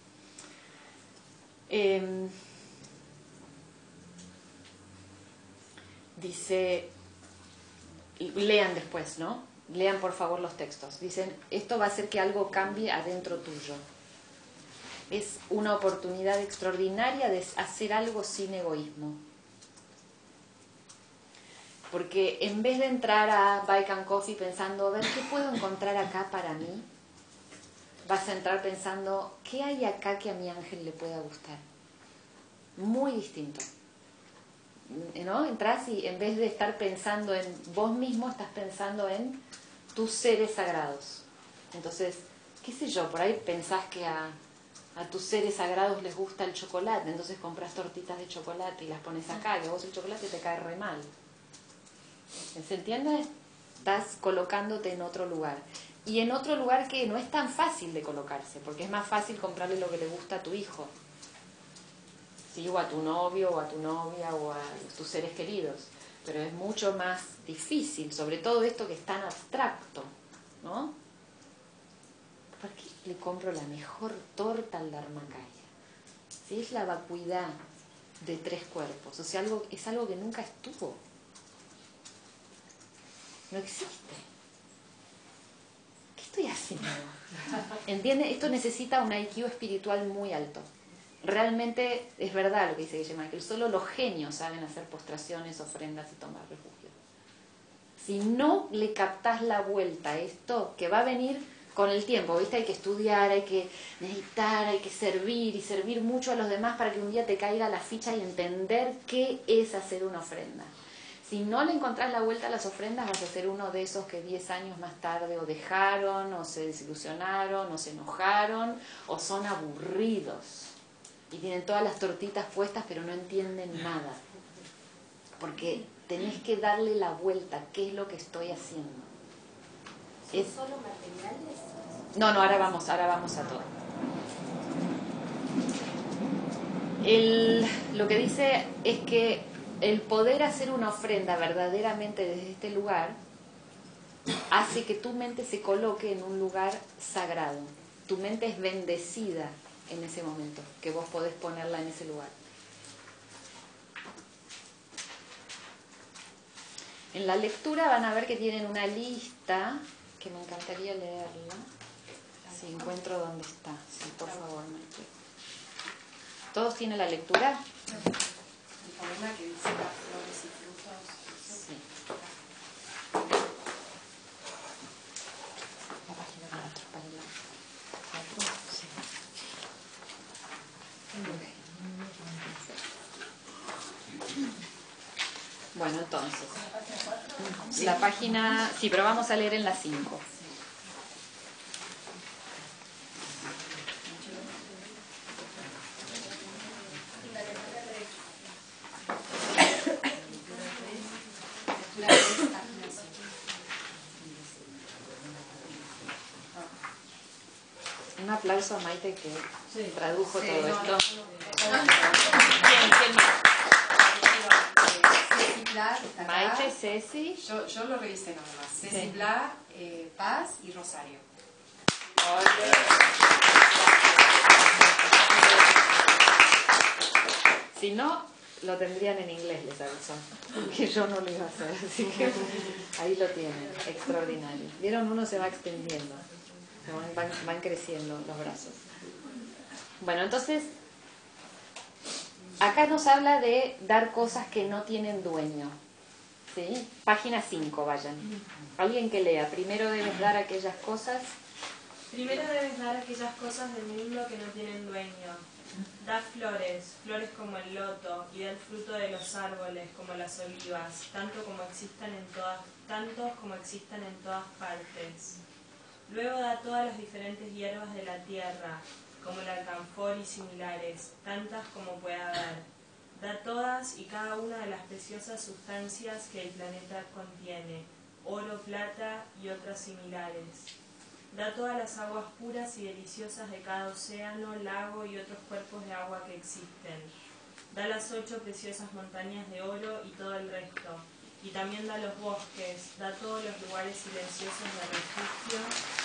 S1: Dice... Lean después, ¿no? Lean por favor los textos. Dicen, esto va a hacer que algo cambie adentro tuyo. Es una oportunidad extraordinaria de hacer algo sin egoísmo. Porque en vez de entrar a Buy and Coffee pensando, a ver, ¿qué puedo encontrar acá para mí? Vas a entrar pensando, ¿qué hay acá que a mi ángel le pueda gustar? Muy distinto. ¿No? Entras y en vez de estar pensando en vos mismo, estás pensando en tus seres sagrados. Entonces, qué sé yo, por ahí pensás que a tus seres sagrados les gusta el chocolate, entonces compras tortitas de chocolate y las pones acá, y a vos el chocolate te cae re mal. ¿Se entiende? Estás colocándote en otro lugar. Y en otro lugar que no es tan fácil de colocarse, porque es más fácil comprarle lo que le gusta a tu hijo, ¿sí? O a tu novio, o a tu novia, o a tus seres queridos. Pero es mucho más difícil, sobre todo esto que es tan abstracto, ¿no? ¿Por qué le compro la mejor torta al Dharmakaya? Si es la vacuidad de 3 cuerpos, o sea, es algo que nunca estuvo. No existe. ¿Qué estoy haciendo? ¿Entiende? Esto necesita un IQ espiritual muy alto. Realmente es verdad lo que dice Guillermo Michael, solo los genios saben hacer postraciones, ofrendas y tomar refugio. Si no le captás la vuelta a esto, que va a venir con el tiempo, ¿viste? Hay que estudiar, hay que meditar, hay que servir y servir mucho a los demás para que un día te caiga la ficha y entender qué es hacer una ofrenda. Si no le encontrás la vuelta a las ofrendas, vas a ser uno de esos que 10 años más tarde o dejaron, o se desilusionaron, o se enojaron, o son aburridos. Y tienen todas las tortitas puestas, pero no entienden nada. Porque tenés que darle la vuelta. ¿Qué es lo que estoy haciendo?
S8: ¿Son solo materiales?
S1: No, ahora vamos a todo. Lo que dice es que el poder hacer una ofrenda verdaderamente desde este lugar hace que tu mente se coloque en un lugar sagrado. Tu mente es bendecida en ese momento, que vos podés ponerla en ese lugar. En la lectura van a ver que tienen una lista, que me encantaría leerla, si encuentro dónde está. Sí, por favor, Maite. ¿Todos tienen la lectura?
S2: El poema que dice las flores y frutos.
S1: Sí. La página para sí. Bueno, entonces, la página, sí, pero vamos a leer en la 5. Un aplauso a Maite que tradujo todo esto.
S2: Ceci Pla, está acá.
S1: Maite, Ceci.
S2: Yo lo revisé nada más. Ceci Pla, Paz y Rosario.
S1: Si no, lo tendrían en inglés, les aviso. Que yo no lo iba a hacer. Así que ahí lo tienen. Extraordinario. ¿Vieron? Uno se va extendiendo. Van creciendo los brazos. Bueno, entonces, acá nos habla de dar cosas que no tienen dueño. ¿Sí? Página 5, vayan. Alguien que lea. Primero debes dar aquellas cosas.
S9: Primero debes dar aquellas cosas del mundo que no tienen dueño. Da flores, flores como el loto, y da el fruto de los árboles como las olivas, tantos como existan en todas partes. Luego da todas las diferentes hierbas de la tierra, como el alcanfor y similares, tantas como pueda haber. Da todas y cada una de las preciosas sustancias que el planeta contiene, oro, plata y otras similares. Da todas las aguas puras y deliciosas de cada océano, lago y otros cuerpos de agua que existen. Da las 8 preciosas montañas de oro y todo el resto. Y también da los bosques, da todos los lugares silenciosos de refugio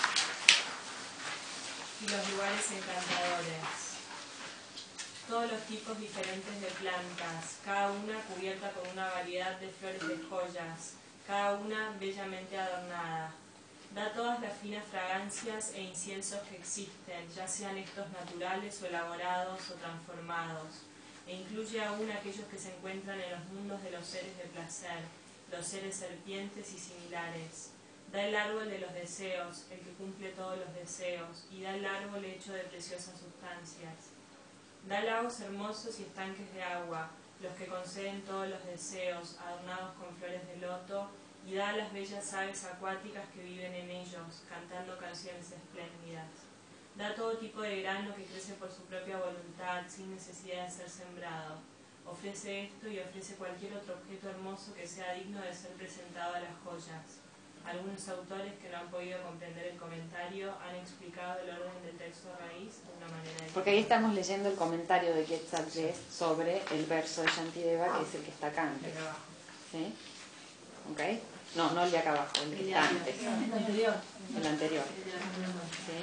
S9: y los lugares encantadores. Todos los tipos diferentes de plantas, cada una cubierta con una variedad de flores de joyas, cada una bellamente adornada. Da todas las finas fragancias e inciensos que existen, ya sean estos naturales o elaborados o transformados, e incluye aún aquellos que se encuentran en los mundos de los seres de placer, los seres serpientes y similares. Da el árbol de los deseos, el que cumple todos los deseos, y da el árbol hecho de preciosas sustancias. Da lagos hermosos y estanques de agua, los que conceden todos los deseos, adornados con flores de loto, y da a las bellas aves acuáticas que viven en ellos, cantando canciones espléndidas. Da todo tipo de grano que crece por su propia voluntad, sin necesidad de ser sembrado. Ofrece esto y ofrece cualquier otro objeto hermoso que sea digno de ser presentado a las joyas. Algunos autores que no han podido comprender el comentario han explicado el orden del texto raíz de una manera diferente.
S1: Porque ahí estamos leyendo el comentario de Quetzalcoatl sobre el verso de Shantideva, que es el que está acá antes. ¿Sí? ¿Ok? No el de acá abajo, el que está antes.
S6: El anterior.
S1: El anterior. ¿Sí?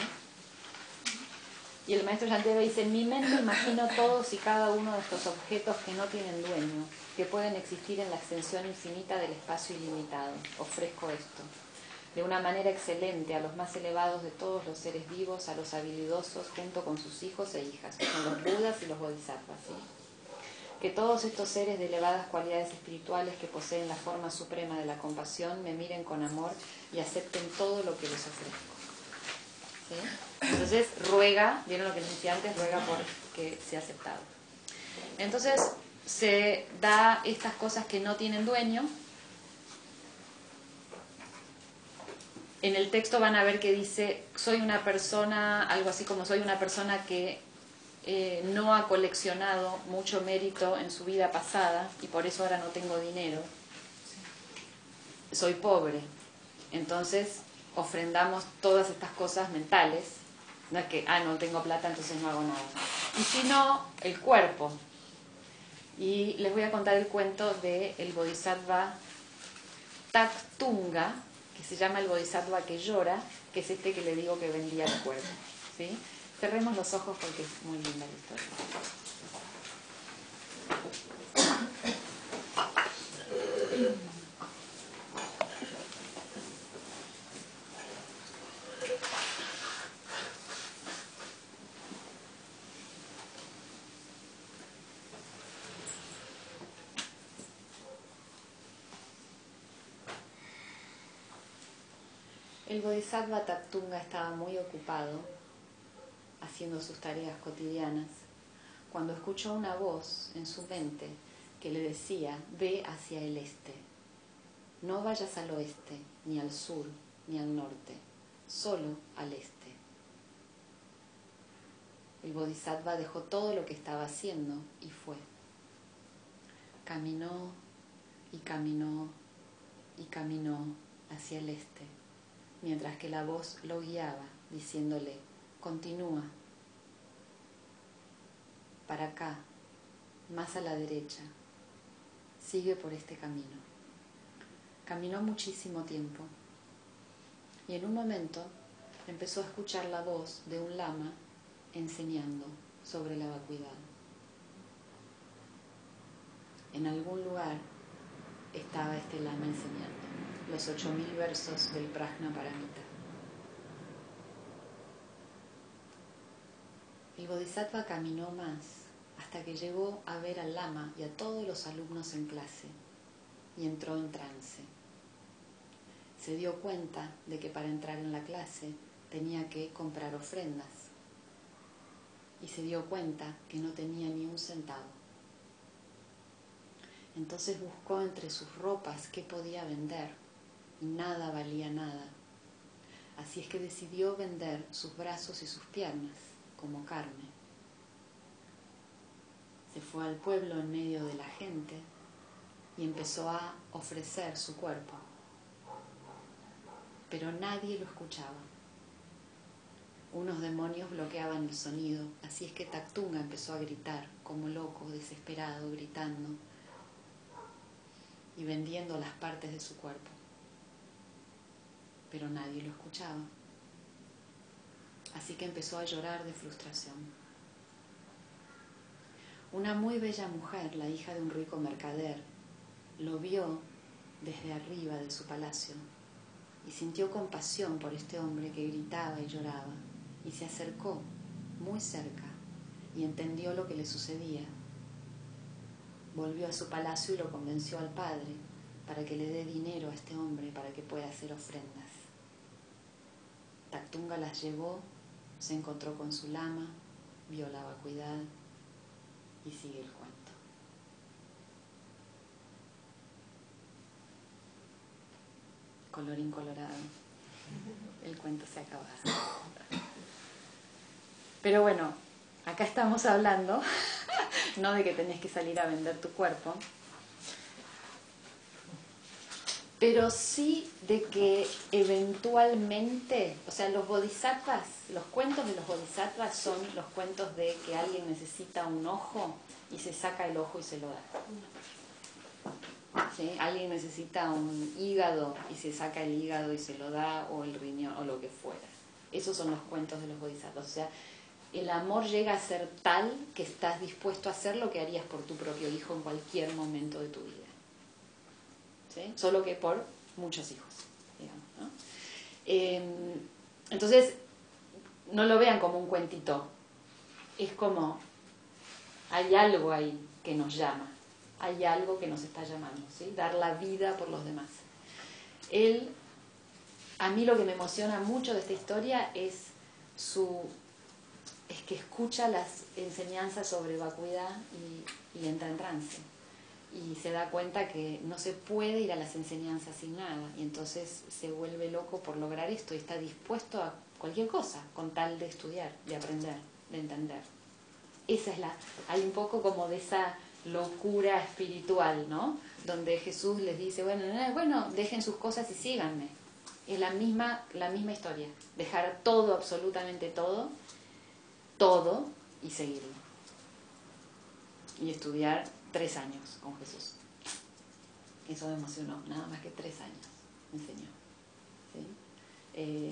S1: Y el maestro Shantideva dice: en mi mente imagino todos y cada uno de estos objetos que no tienen dueño, que pueden existir en la extensión infinita del espacio ilimitado. Ofrezco esto de una manera excelente a los más elevados de todos los seres vivos, a los habilidosos junto con sus hijos e hijas, que son los budas y los bodhisattvas, ¿sí? Que todos estos seres de elevadas cualidades espirituales que poseen la forma suprema de la compasión me miren con amor y acepten todo lo que les ofrezco. ¿Sí? Entonces ruega, vieron lo que les decía antes, ruega por que sea aceptado. Entonces se da estas cosas que no tienen dueño, en el texto van a ver que dice, soy una persona, algo así como soy una persona que no ha coleccionado mucho mérito en su vida pasada y por eso ahora no tengo dinero. Soy pobre. Entonces ofrendamos todas estas cosas mentales. No es que, no tengo plata, entonces no hago nada. Y si no, el cuerpo. Y les voy a contar el cuento del Bodhisattva Taktunga, que se llama el Bodhisattva que llora, que es este que le digo que vendía el cuerpo. ¿Sí? Cerremos los ojos porque es muy linda la historia. El Bodhisattva Taktunga estaba muy ocupado haciendo sus tareas cotidianas cuando escuchó una voz en su mente que le decía, ve hacia el este, no vayas al oeste, ni al sur, ni al norte, solo al este. El Bodhisattva dejó todo lo que estaba haciendo y fue. Caminó y caminó y caminó hacia el este, mientras que la voz lo guiaba, diciéndole, continúa, para acá, más a la derecha, sigue por este camino. Caminó muchísimo tiempo y en un momento empezó a escuchar la voz de un lama enseñando sobre la vacuidad. En algún lugar estaba este lama enseñando los 8000 versos del Prajnaparamita. El Bodhisattva caminó más hasta que llegó a ver al lama y a todos los alumnos en clase y entró en trance. Se dio cuenta de que para entrar en la clase tenía que comprar ofrendas y se dio cuenta que no tenía ni un centavo. Entonces buscó entre sus ropas qué podía vender y nada valía nada. Así es que decidió vender sus brazos y sus piernas como carne. Se fue al pueblo en medio de la gente y empezó a ofrecer su cuerpo. Pero nadie lo escuchaba. Unos demonios bloqueaban el sonido, así es que Taktunga empezó a gritar como loco, desesperado, gritando y vendiendo las partes de su cuerpo. Pero nadie lo escuchaba. Así que empezó a llorar de frustración. Una muy bella mujer, la hija de un rico mercader, lo vio desde arriba de su palacio y sintió compasión por este hombre que gritaba y lloraba y se acercó muy cerca y entendió lo que le sucedía. Volvió a su palacio y lo convenció al padre para que le dé dinero a este hombre para que pueda hacer ofrendas. Taktunga las llevó, se encontró con su lama, vio la vacuidad y sigue el cuento. Colorín colorado, el cuento se ha acabado. Pero bueno, acá estamos hablando, no de que tenés que salir a vender tu cuerpo, pero sí de que eventualmente, o sea, los bodhisattvas, los cuentos de los bodhisattvas son los cuentos de que alguien necesita un ojo y se saca el ojo y se lo da. ¿Sí? Alguien necesita un hígado y se saca el hígado y se lo da, o el riñón, o lo que fuera. Esos son los cuentos de los bodhisattvas. O sea, el amor llega a ser tal que estás dispuesto a hacer lo que harías por tu propio hijo en cualquier momento de tu vida. ¿Sí? Solo que por muchos hijos, digamos, ¿no? Entonces, no lo vean como un cuentito. Es como, hay algo ahí que nos llama. Hay algo que nos está llamando, ¿sí? Dar la vida por los demás. A mí lo que me emociona mucho de esta historia es que escucha las enseñanzas sobre vacuidad y entra en trance. y se da cuenta que no se puede ir a las enseñanzas sin nada, y entonces se vuelve loco por lograr esto y está dispuesto a cualquier cosa con tal de estudiar, de aprender, de entender. Esa es hay un poco como de esa locura espiritual, ¿no? Donde Jesús les dice, bueno, dejen sus cosas y síganme. Es la misma historia, dejar todo, absolutamente todo, y seguirlo. Y estudiar 3 años con Jesús. Eso me emocionó, nada más que 3 años me enseñó. ¿Sí?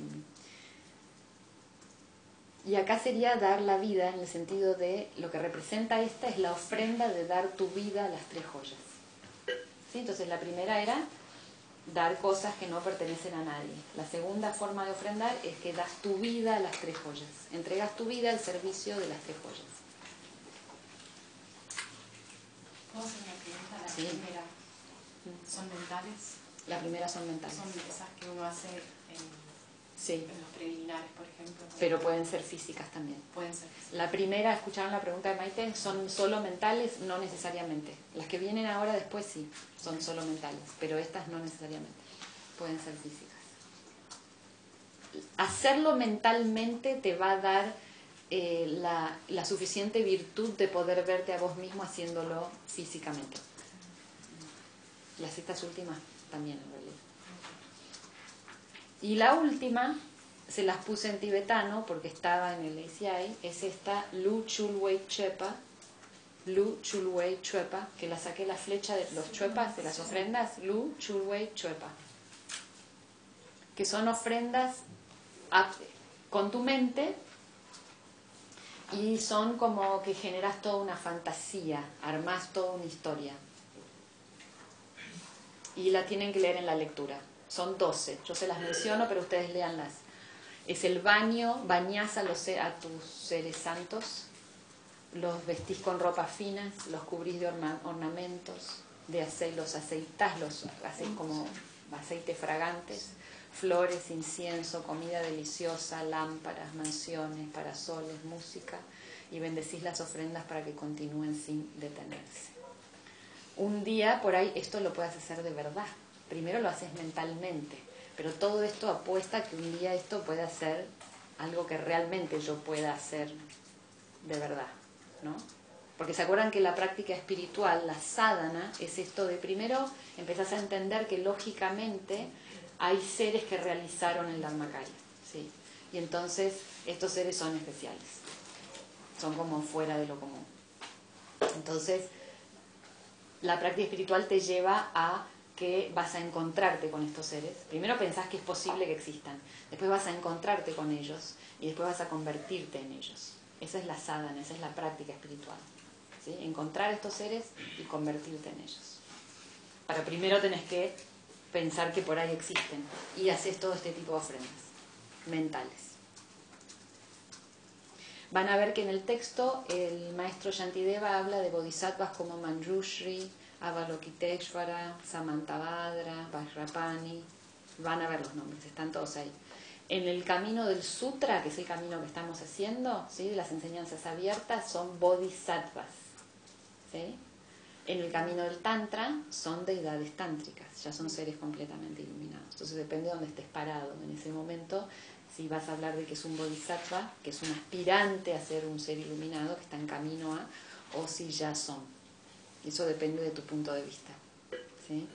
S1: Y acá sería dar la vida en el sentido de lo que representa esta es la ofrenda de dar tu vida a las 3 joyas. ¿Sí? Entonces la primera era dar cosas que no pertenecen a nadie. La segunda forma de ofrendar es que das tu vida a las 3 joyas. Entregas tu vida al servicio de las 3 joyas.
S2: ¿Puedo hacer una pregunta? La
S1: Sí.
S2: primera, ¿son mentales?
S1: La primera son mentales.
S2: Son esas que uno hace
S1: Sí.
S2: en los preliminares, por ejemplo.
S1: Pero pueden ser físicas también.
S2: Pueden ser físicas.
S1: La primera, ¿escucharon la pregunta de Maite? ¿Son solo mentales? No necesariamente. Las que vienen ahora después sí, son solo mentales, pero estas no necesariamente. Pueden ser físicas. Hacerlo mentalmente te va a dar la suficiente virtud de poder verte a vos mismo haciéndolo físicamente. Estas últimas también en realidad. Y la última, se las puse en tibetano porque estaba en el ACI, es esta Lu Chulwei Chepa, que la saqué la flecha de los chuepas, de las ofrendas, Lu Chulwei Chepa, que son ofrendas con tu mente y son como que generas toda una fantasía, armás toda una historia. Y la tienen que leer en la lectura. Son 12, yo se las menciono, pero ustedes léanlas. Es el baño, bañás a tus seres santos, los vestís con ropas finas, los cubrís de ornamentos, los aceitás, los hacéis como aceites fragantes, flores, incienso, comida deliciosa, lámparas, mansiones, parasoles, música, y bendecís las ofrendas para que continúen sin detenerse. Un día por ahí esto lo puedes hacer de verdad. Primero lo haces mentalmente, pero todo esto apuesta a que un día esto pueda ser algo que realmente yo pueda hacer de verdad, ¿no? Porque se acuerdan que la práctica espiritual, la sadhana, es esto de primero empezás a entender que lógicamente hay seres que realizaron el Dharmakaya, ¿sí? Y entonces estos seres son especiales, son como fuera de lo común. Entonces la práctica espiritual te lleva a que vas a encontrarte con estos seres. Primero pensás que es posible que existan, después vas a encontrarte con ellos y después vas a convertirte en ellos. Esa es la sadhana, esa es la práctica espiritual, ¿sí? Encontrar estos seres y convertirte en ellos. Para primero tenés que pensar que por ahí existen y haces todo este tipo de ofrendas mentales. Van a ver que en el texto el maestro Shantideva habla de bodhisattvas como Manjushri, Avalokiteshvara, Samantabhadra, Vajrapani. Van a ver los nombres, están todos ahí. En el camino del sutra, que es el camino que estamos haciendo, ¿sí? De las enseñanzas abiertas, son bodhisattvas, ¿sí? En el camino del tantra son deidades tántricas, ya son seres completamente iluminados. Entonces depende de dónde estés parado en ese momento, si vas a hablar de que es un bodhisattva, que es un aspirante a ser un ser iluminado, que está en camino a, o si ya son. Eso depende de tu punto de vista, ¿sí?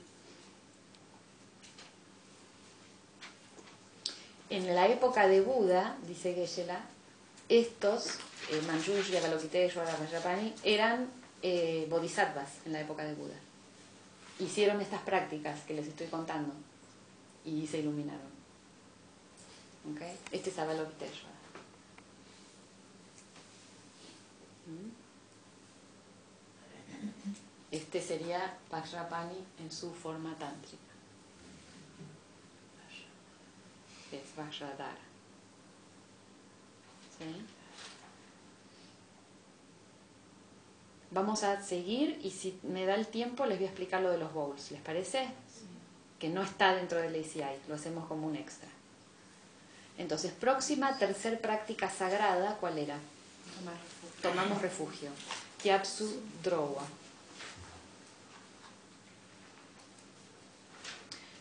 S1: En la época de Buda, dice Geshe-la, estos, Manjushri, Avalokiteshvara, Vajrapani, eran bodhisattvas en la época de Buda. Hicieron estas prácticas que les estoy contando y se iluminaron. ¿Okay? Este es Avalokiteshvara. Este sería Vajrapani en su forma tántrica. Es Vajradhara. ¿Sí? Vamos a seguir y si me da el tiempo les voy a explicar lo de los bowls. ¿Les parece? Sí. Que no está dentro del ACI, lo hacemos como un extra. Entonces, próxima, tercer práctica sagrada, ¿cuál era? Tomamos refugio. Gyatso Drowa.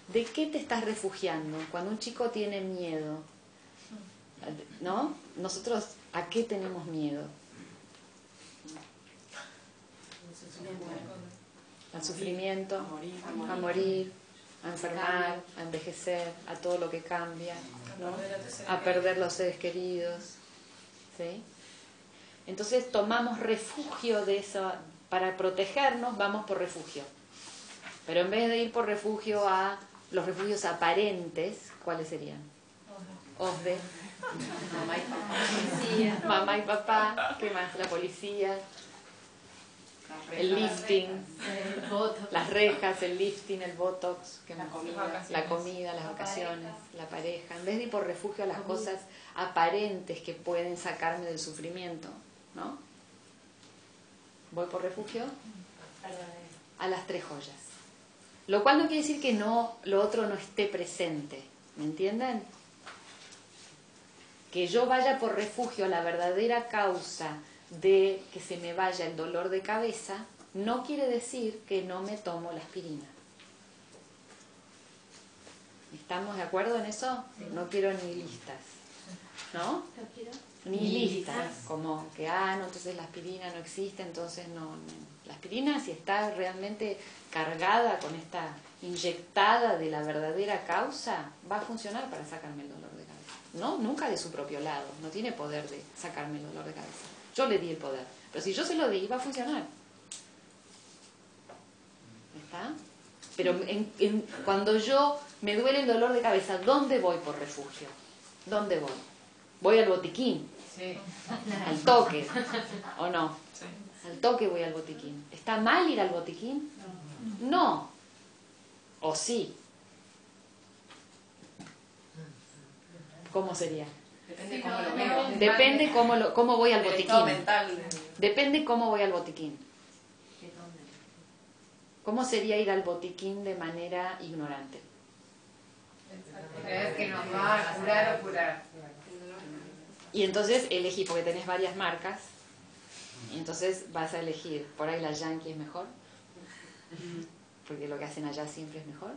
S1: ¿De qué te estás refugiando? Cuando un chico tiene miedo, ¿no? Nosotros, ¿a qué tenemos miedo? Al sufrimiento, a morir, a enfermar, a envejecer, a todo lo que cambia, ¿no? A perder los seres queridos, ¿sí? Entonces tomamos refugio de eso, para protegernos vamos por refugio. Pero en vez de ir por refugio a los refugios aparentes, ¿cuáles serían? OSDE, mamá y papá, ¿qué más? La policía, el lifting, las rejas, el lifting, el botox, ¿qué más? La comida, las vacaciones, la pareja. En vez de ir por refugio a las cosas aparentes que pueden sacarme del sufrimiento, ¿no? Voy por refugio a las 3 joyas. Lo cual no quiere decir que no, lo otro no esté presente. ¿Me entienden? Que yo vaya por refugio a la verdadera causa de que se me vaya el dolor de cabeza, no quiere decir que no me tomo la aspirina. ¿Estamos de acuerdo en eso? No quiero ni listas, ¿no? Ni listas, como que, no, entonces la aspirina no existe, entonces no. La aspirina, si está realmente cargada con esta inyectada de la verdadera causa, va a funcionar para sacarme el dolor de cabeza. No, nunca de su propio lado, no tiene poder de sacarme el dolor de cabeza. Yo le di el poder, pero si yo se lo di, va a funcionar. ¿Está? Pero cuando yo me duele el dolor de cabeza, ¿dónde voy por refugio? ¿Dónde voy? Voy al botiquín,
S4: Sí.
S1: al toque, ¿o no? Al toque voy al botiquín. ¿Está mal ir al botiquín? No. ¿O sí? ¿Cómo sería?
S2: Depende cómo lo veo.
S1: Depende cómo voy al
S2: El estado
S1: botiquín.
S2: mental.
S1: Depende cómo voy al botiquín. ¿Cómo sería ir al botiquín de manera ignorante?
S4: Creer que nos va a curar o curar.
S1: Y entonces elegí, porque tenés varias marcas, y entonces vas a elegir, por ahí la Yankee es mejor, porque lo que hacen allá siempre es mejor.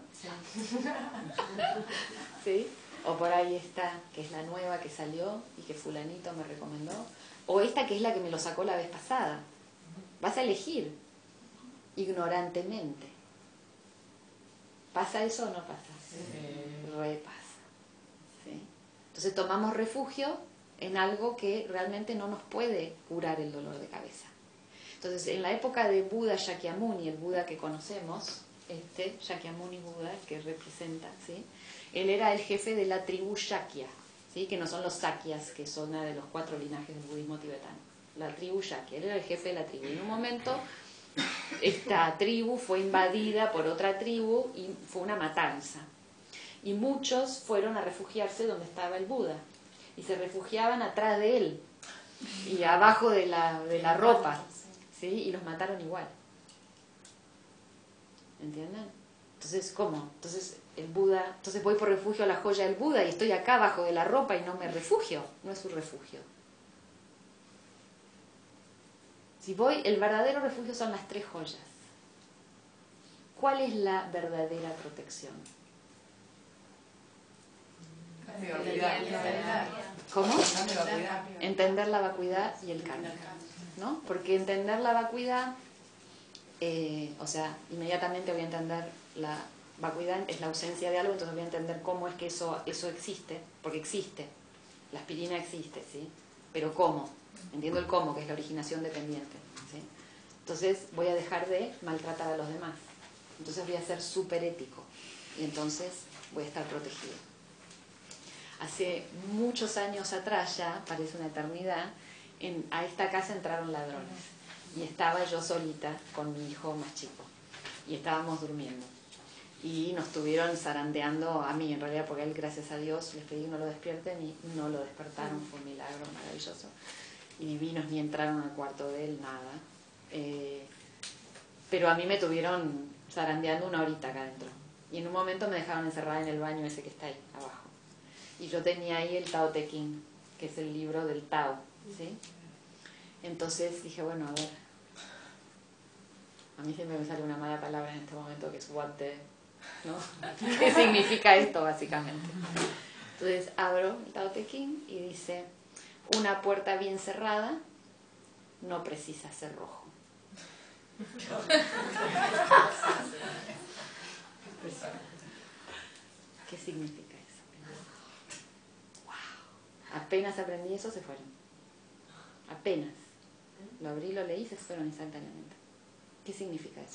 S1: ¿Sí? O por ahí esta, que es la nueva que salió y que fulanito me recomendó. O esta que es la que me lo sacó la vez pasada. Vas a elegir ignorantemente. ¿Pasa eso o no pasa? Repasa. ¿Sí? Entonces tomamos refugio en algo que realmente no nos puede curar el dolor de cabeza. Entonces, en la época de Buda Shakyamuni, el Buda que conocemos, Shakyamuni Buda, que representa, ¿sí? Él era el jefe de la tribu Shakya, ¿sí? Que no son los Sakyas, que son una de los 4 linajes del budismo tibetano. La tribu Shakya, él era el jefe de la tribu. Y en un momento, esta tribu fue invadida por otra tribu y fue una matanza. Y muchos fueron a refugiarse donde estaba el Buda. Y se refugiaban atrás de él y abajo de la ropa, ¿sí? Y los mataron igual. ¿Entienden? Entonces, ¿cómo? Entonces el Buda, entonces voy por refugio a la joya del Buda y estoy acá abajo de la ropa y no me refugio. No es su refugio. Si voy, el verdadero refugio son las 3 joyas. ¿Cuál es la verdadera protección? ¿Cómo? Entender la vacuidad y el karma, ¿no? Porque entender la vacuidad, o sea, inmediatamente voy a entender la vacuidad es la ausencia de algo, entonces voy a entender cómo es que eso existe, porque existe, la aspirina existe, ¿sí? Pero ¿cómo? Entiendo el cómo, que es la originación dependiente, ¿sí? Entonces voy a dejar de maltratar a los demás, entonces voy a ser súper ético y entonces voy a estar protegido. Hace muchos años atrás, ya parece una eternidad, a esta casa entraron ladrones y estaba yo solita con mi hijo más chico y estábamos durmiendo y nos estuvieron zarandeando a mí en realidad, porque a él, gracias a Dios, les pedí que no lo despierten y no lo despertaron, fue un milagro maravilloso y divinos, ni entraron al cuarto de él, nada, pero a mí me tuvieron zarandeando 1 horita acá adentro y en un momento me dejaron encerrada en el baño ese que está ahí abajo. Y yo tenía ahí el Tao Te Ching, que es el libro del Tao, ¿sí? Entonces dije, bueno, a ver, a mí siempre me sale una mala palabra en este momento, que es what the, ¿no? ¿Qué significa esto básicamente? Entonces abro el Tao Te Ching y dice, una puerta bien cerrada no precisa ser rojo. ¿Qué significa eso? Wow. Apenas aprendí eso, se fueron. Apenas. Lo abrí, lo leí, se fueron instantáneamente. ¿Qué significa eso?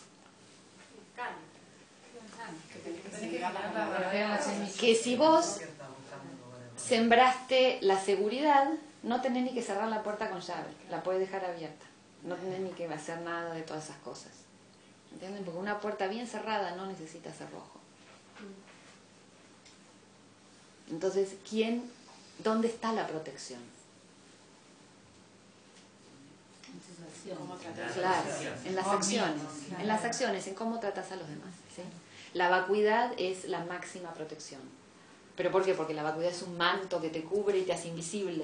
S1: Que si vos sembraste la seguridad, no tenés ni que cerrar la puerta con llave, la podés dejar abierta. No tenés ni que hacer nada de todas esas cosas. ¿Entienden? Porque una puerta bien cerrada no necesita ser rojo. Entonces, ¿dónde está la protección? Claro, en las acciones. En las acciones, en cómo tratas a los demás. ¿Sí? La vacuidad es la máxima protección. ¿Pero por qué? Porque la vacuidad es un manto que te cubre y te hace invisible.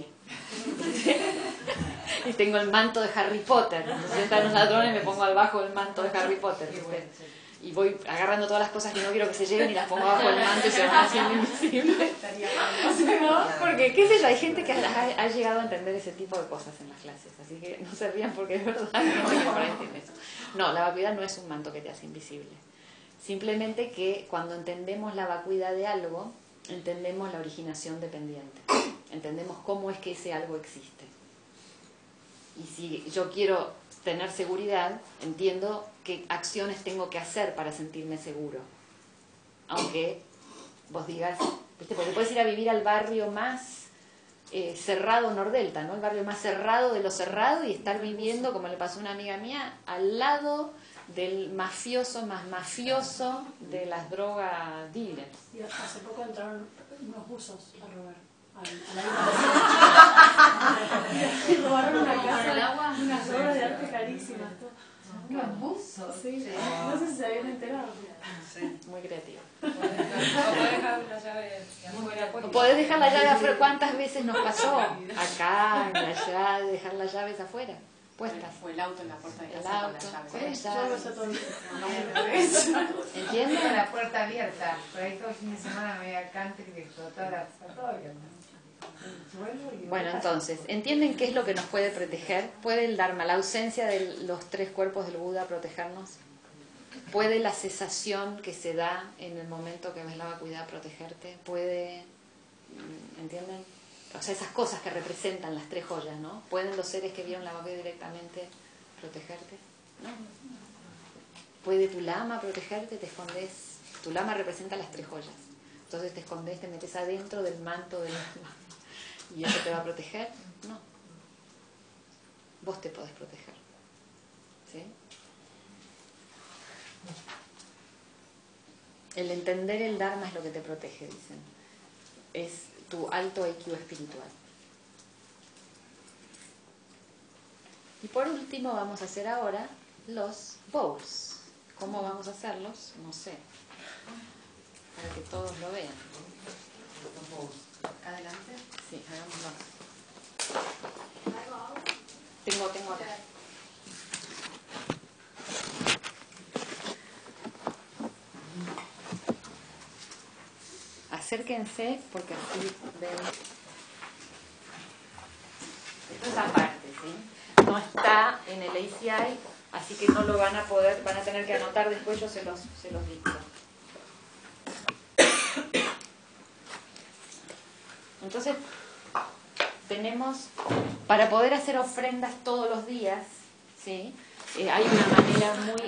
S1: Y tengo el manto de Harry Potter. Entonces entran los ladrones, me pongo abajo del manto de Harry Potter. Y voy agarrando todas las cosas que no quiero que se lleven y las pongo abajo del manto y se van haciendo invisibles. ¿No? Porque, qué sé yo, hay gente que ha llegado a entender ese tipo de cosas en las clases. Así que no se rían porque es verdad. No, la vacuidad no es un manto que te hace invisible. Simplemente que cuando entendemos la vacuidad de algo, entendemos la originación dependiente. Entendemos cómo es que ese algo existe. Y si yo quiero tener seguridad, entiendo qué acciones tengo que hacer para sentirme seguro. Aunque vos digas, ¿viste? Porque puedes ir a vivir al barrio más cerrado Nordelta, ¿no? El barrio más cerrado de lo cerrado, y estar viviendo, como le pasó a una amiga mía, al lado del mafioso más mafioso de las drogas dealers.
S6: Y hace poco entraron unos buzos a robar. Y robaron una casa, unas obras de arte carísimas.
S4: Unos buzos.
S6: Sí. No sé si se habían enterado.
S1: Sí. Muy creativo.
S2: O
S1: podés dejar la llave afuera. ¿Cuántas veces nos pasó? Acá, en la llave, dejar las llaves afuera, puestas.
S2: O el auto en la puerta de
S1: El
S2: casa
S1: auto,
S2: con la llave.
S1: con la
S2: Sí.
S1: llave. ¿Entiendes?
S4: Con la puerta abierta. Por ahí todo el fin de semana me veía cante que explotó la puerta.
S1: Bueno, entonces, ¿entienden qué es lo que nos puede proteger? ¿Puede el Dharma, la ausencia de los tres cuerpos del Buda, protegernos? ¿Puede la cesación que se da en el momento que ves la vacuidad protegerte? ¿Puede, entienden? O sea, esas cosas que representan las tres joyas, ¿no? ¿Pueden los seres que vieron la vacuidad directamente protegerte? ¿No? ¿Puede tu lama protegerte? Te escondes. Tu lama representa las tres joyas. Entonces te escondes, te metes adentro del manto del alma. ¿Y eso te va a proteger? No. Vos te podés proteger. ¿Sí? El entender el Dharma es lo que te protege, dicen. Es tu alto IQ espiritual. Y por último vamos a hacer ahora los bowls. ¿Cómo vamos a hacerlos? No sé. Para que todos lo vean.
S2: Adelante.
S1: Sí, hagámoslo. Tengo acá. Acérquense porque así ven. Esto es aparte, ¿sí? No está en el ACI, así que no lo van a poder, van a tener que anotar después, yo se los dicto. Entonces, tenemos, para poder hacer ofrendas todos los días, ¿sí? Hay una manera muy...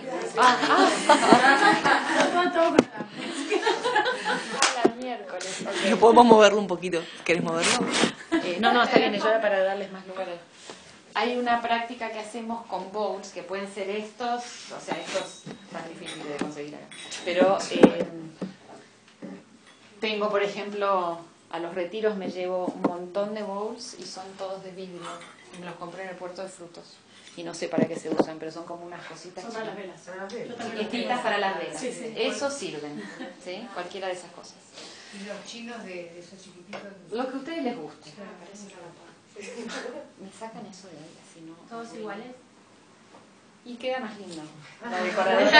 S1: La miércoles. Okay.
S10: ¿No podemos moverlo un poquito? ¿Querés moverlo?
S1: No, está bien, yo era para darles más lugar. Hay una práctica que hacemos con bowls, que pueden ser estos, o sea, estos tan difíciles de conseguir acá. Pero tengo, por ejemplo... A los retiros me llevo un montón de bowls y son todos de vidrio. Me los compré en el puerto de frutos. Y no sé para qué se usan, pero son como unas cositas
S6: Son para las velas.
S1: chiquititas para las velas.
S6: Sí, sí.
S1: Eso sirven, ¿sí? Cualquiera de esas cosas.
S4: ¿Y los chinos de esos chiquititos?
S1: Lo que a ustedes les guste. Me sacan eso de ahí, así no...
S8: ¿Todos iguales?
S1: Y queda más lindo. La decoración.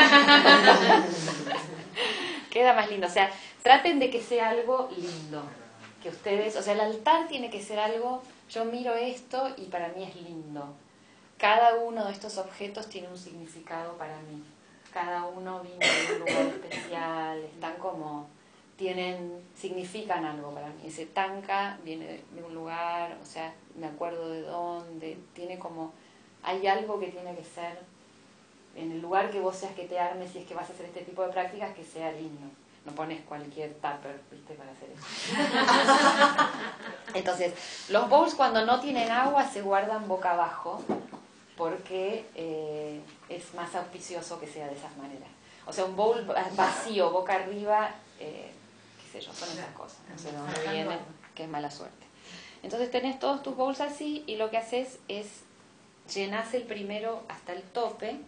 S1: Queda más lindo. O sea, traten de que sea algo lindo. Que ustedes, o sea, el altar tiene que ser algo, yo miro esto y para mí es lindo. Cada uno de estos objetos tiene un significado para mí. Cada uno viene de un lugar especial, están como, significan algo para mí. Ese tanka viene de un lugar, o sea, me acuerdo de dónde, tiene como, hay algo que tiene que ser, en el lugar que vos seas que te armes, si es que vas a hacer este tipo de prácticas, que sea lindo. No pones cualquier tupper, ¿viste? Para hacer eso. Entonces, los bowls cuando no tienen agua se guardan boca abajo porque es más auspicioso que sea de esas maneras. O sea, un bowl vacío, boca arriba, qué sé yo, son esas cosas. No sé de dónde vienen, que es mala suerte. Entonces tenés todos tus bowls así y lo que haces es llenás el primero hasta el tope.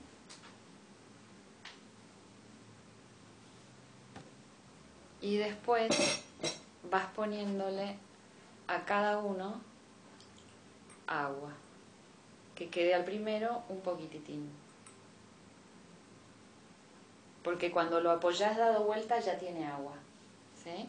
S1: Y después vas poniéndole a cada uno agua. Que quede al primero un poquititín. Porque cuando lo apoyás dado vuelta ya tiene agua. ¿Sí?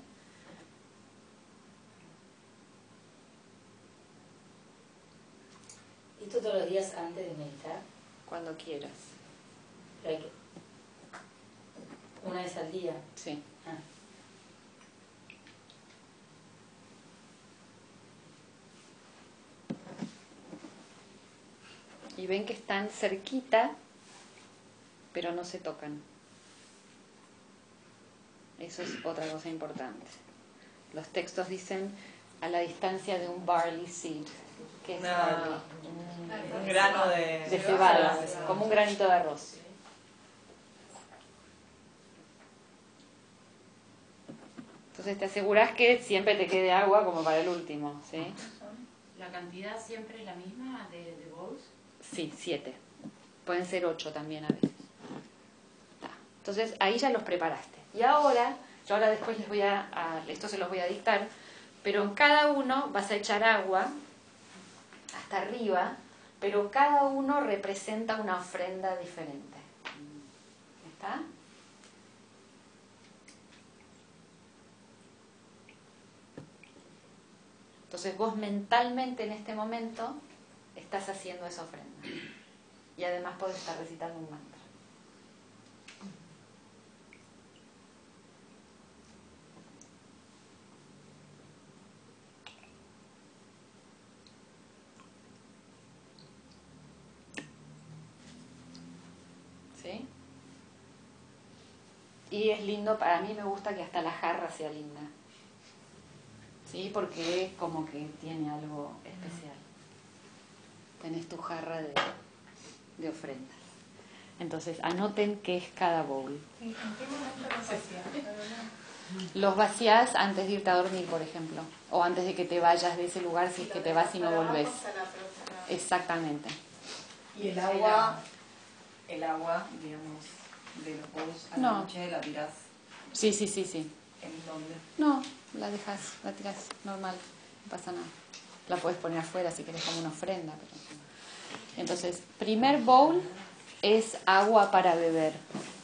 S3: ¿Esto todos los días antes de meditar?
S1: Cuando quieras.
S3: Pero hay que... ¿Una vez al día?
S1: Sí.
S3: Ah.
S1: Y ven que están cerquita, pero no se tocan. Eso es otra cosa importante. Los textos dicen a la distancia de un barley seed. ¿Qué es barley?
S10: Un grano de
S1: cebada, como un granito de arroz. Entonces te aseguras que siempre te quede agua como para el último, ¿sí?
S5: ¿La cantidad siempre es la misma de bowls?
S1: Sí, 7. Pueden ser 8 también a veces. Entonces ahí ya los preparaste. Y ahora, yo ahora después les voy esto se los voy a dictar, pero en cada uno vas a echar agua hasta arriba, pero cada uno representa una ofrenda diferente. ¿Está? Entonces vos mentalmente en este momento estás haciendo esa ofrenda. Y además podés estar recitando un mantra. ¿Sí? Y es lindo, para mí me gusta que hasta la jarra sea linda. ¿Sí? Porque es como que tiene algo especial. Tenés tu jarra de ofrendas. Entonces, anoten qué es cada bowl.
S6: ¿En qué momento los vacías?
S1: Los vacías antes de irte a dormir, por ejemplo. O antes de que te vayas de ese lugar si es que te vas y no volvés. Exactamente.
S10: Y el agua, digamos, de los bowls a la noche la tirás.
S1: Sí.
S10: ¿En dónde?
S1: No, la tirás normal, no pasa nada. La puedes poner afuera si querés como una ofrenda. Pero... Entonces, primer bowl es agua para beber.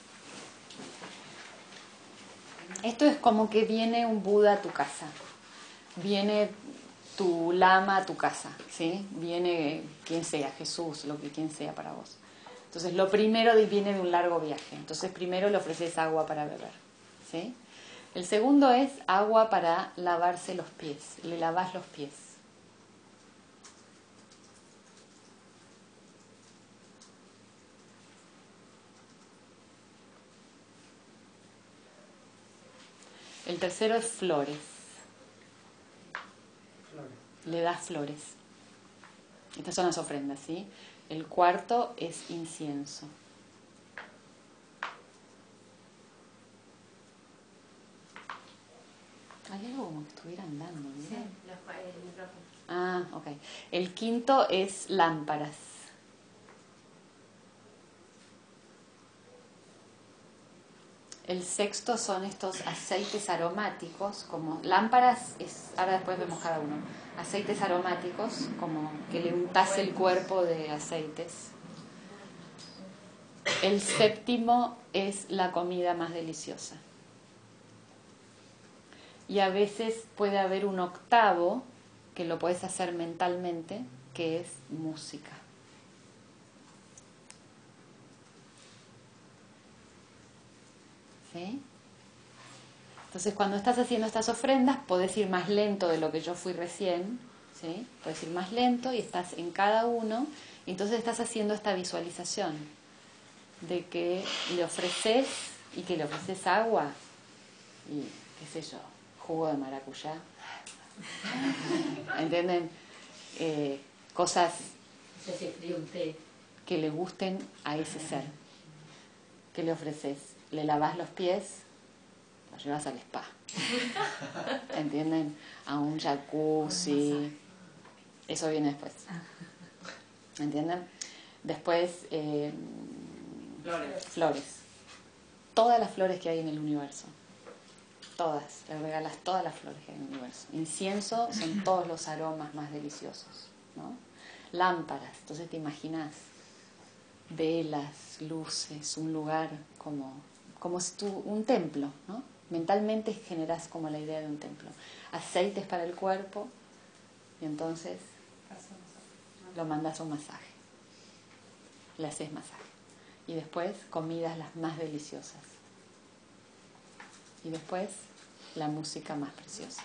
S1: Esto es como que viene un Buda a tu casa, viene tu lama a tu casa, ¿sí? Viene quien sea, Jesús, quien sea para vos. Entonces, lo primero viene de un largo viaje. Entonces, primero le ofreces agua para beber, ¿sí? El segundo es agua para lavarse los pies. Le lavas los pies. El tercero es flores. Le das flores. Estas son las ofrendas, ¿sí? El cuarto es incienso. Hay algo como que estuviera andando, ¿no?
S5: Sí, el micrófono.
S1: Ah, ok. El quinto es lámparas. El sexto son estos aceites aromáticos, como lámparas, ahora después vemos cada uno. Aceites aromáticos, como que le untás el cuerpo de aceites. el séptimo es la comida más deliciosa. Y a veces puede haber un octavo, que lo puedes hacer mentalmente, que es música. ¿Sí? Entonces, cuando estás haciendo estas ofrendas, podés ir más lento de lo que yo fui recién, ¿sí? Puedes ir más lento y estás en cada uno, y entonces estás haciendo esta visualización de que le ofreces, y que le ofreces agua, y qué sé yo, jugo de maracuyá. ¿Entienden? Cosas que le gusten a ese ser. ¿Qué le ofreces? Le lavas los pies, lo llevas al spa. ¿Entienden? A un jacuzzi. Eso viene después. ¿Entienden? Después, flores. Todas las flores que hay en el universo. Todas. Le regalas todas las flores que hay en el universo. Incienso son todos los aromas más deliciosos, ¿no? Lámparas. Entonces te imaginas velas, luces, un lugar como si un templo, ¿no? Mentalmente generas como la idea de un templo. Aceites para el cuerpo y entonces lo mandas a un masaje. Le haces masaje. Y después comidas las más deliciosas. Y después la música más preciosa.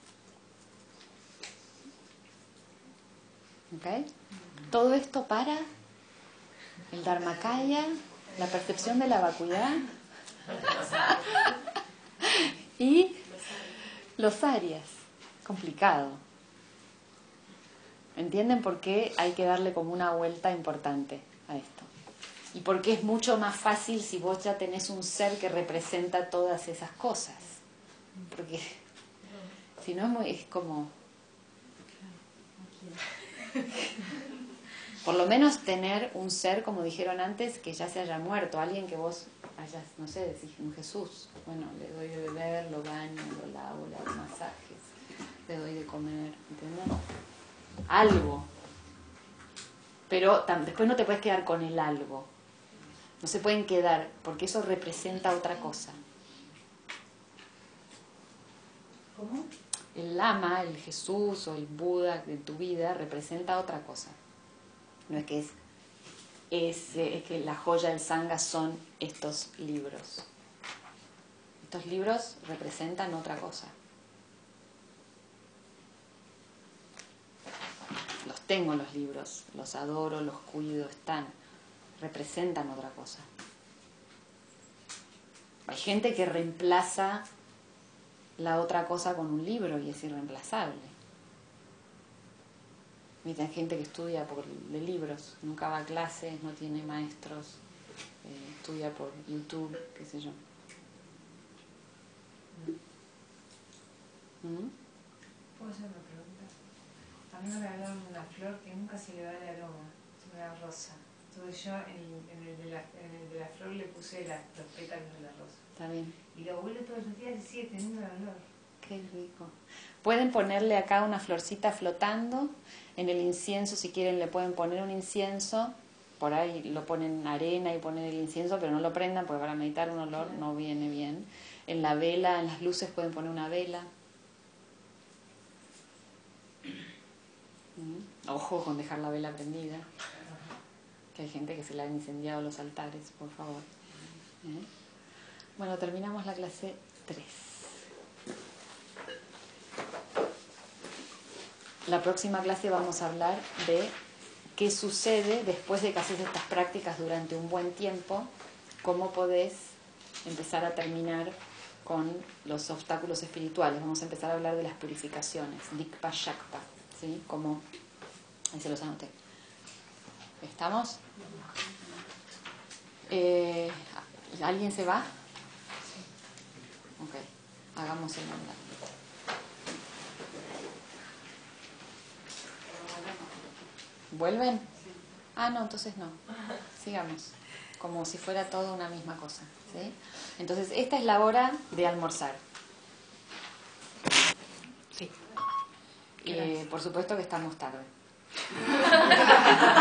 S1: ¿Ok? Todo esto para el Dharmakaya, la percepción de la vacuidad y los arias. Complicado. ¿Entienden por qué hay que darle como una vuelta importante a esto? Y por qué es mucho más fácil si vos ya tenés un ser que representa todas esas cosas. Porque si no es como... Por lo menos tener un ser, como dijeron antes, que ya se haya muerto. Alguien que vos hayas, no sé, decís, un Jesús. Bueno, le doy de beber, lo baño, lo lavo, le hago masajes, le doy de comer, ¿entendés? Algo. Pero después no te puedes quedar con el algo. No se pueden quedar, porque eso representa otra cosa.
S5: ¿Cómo?
S1: El Lama, el Jesús o el Buda de tu vida representa otra cosa. No es que es que la joya del Sangha son estos libros. Estos libros representan otra cosa. Los tengo los libros, los adoro, los cuido, representan otra cosa. Hay gente que reemplaza la otra cosa con un libro y es irreemplazable. Hay gente que estudia de libros, nunca va a clases, no tiene maestros, estudia por YouTube, qué sé yo.
S4: ¿Puedo hacer una pregunta? A mí me regalaron una flor que nunca se le va el aroma, es una rosa. Entonces yo en el de la flor le puse los pétalos de la rosa.
S1: Está bien.
S4: Y lo huele todos los días y sigue teniendo olor.
S1: Qué rico. Pueden ponerle acá una florcita flotando. En el incienso, si quieren, le pueden poner un incienso. Por ahí lo ponen en arena y ponen el incienso, pero no lo prendan porque para meditar un olor no viene bien. En la vela, en las luces pueden poner una vela. Ojo con dejar la vela prendida. Que hay gente que se le han incendiado los altares, por favor. Bueno, terminamos la clase 3. La próxima clase vamos a hablar de qué sucede después de que haces estas prácticas durante un buen tiempo, cómo podés empezar a terminar con los obstáculos espirituales. Vamos a empezar a hablar de las purificaciones, Dikpa Shakpa, ¿sí? Como, ahí se los anoté. ¿Estamos? ¿Alguien se va? Ok, hagamos el mandato. ¿Vuelven? Ah, no, entonces no. Sigamos. Como si fuera todo una misma cosa, ¿sí? Entonces, esta es la hora de almorzar. Sí. Por supuesto que estamos tarde.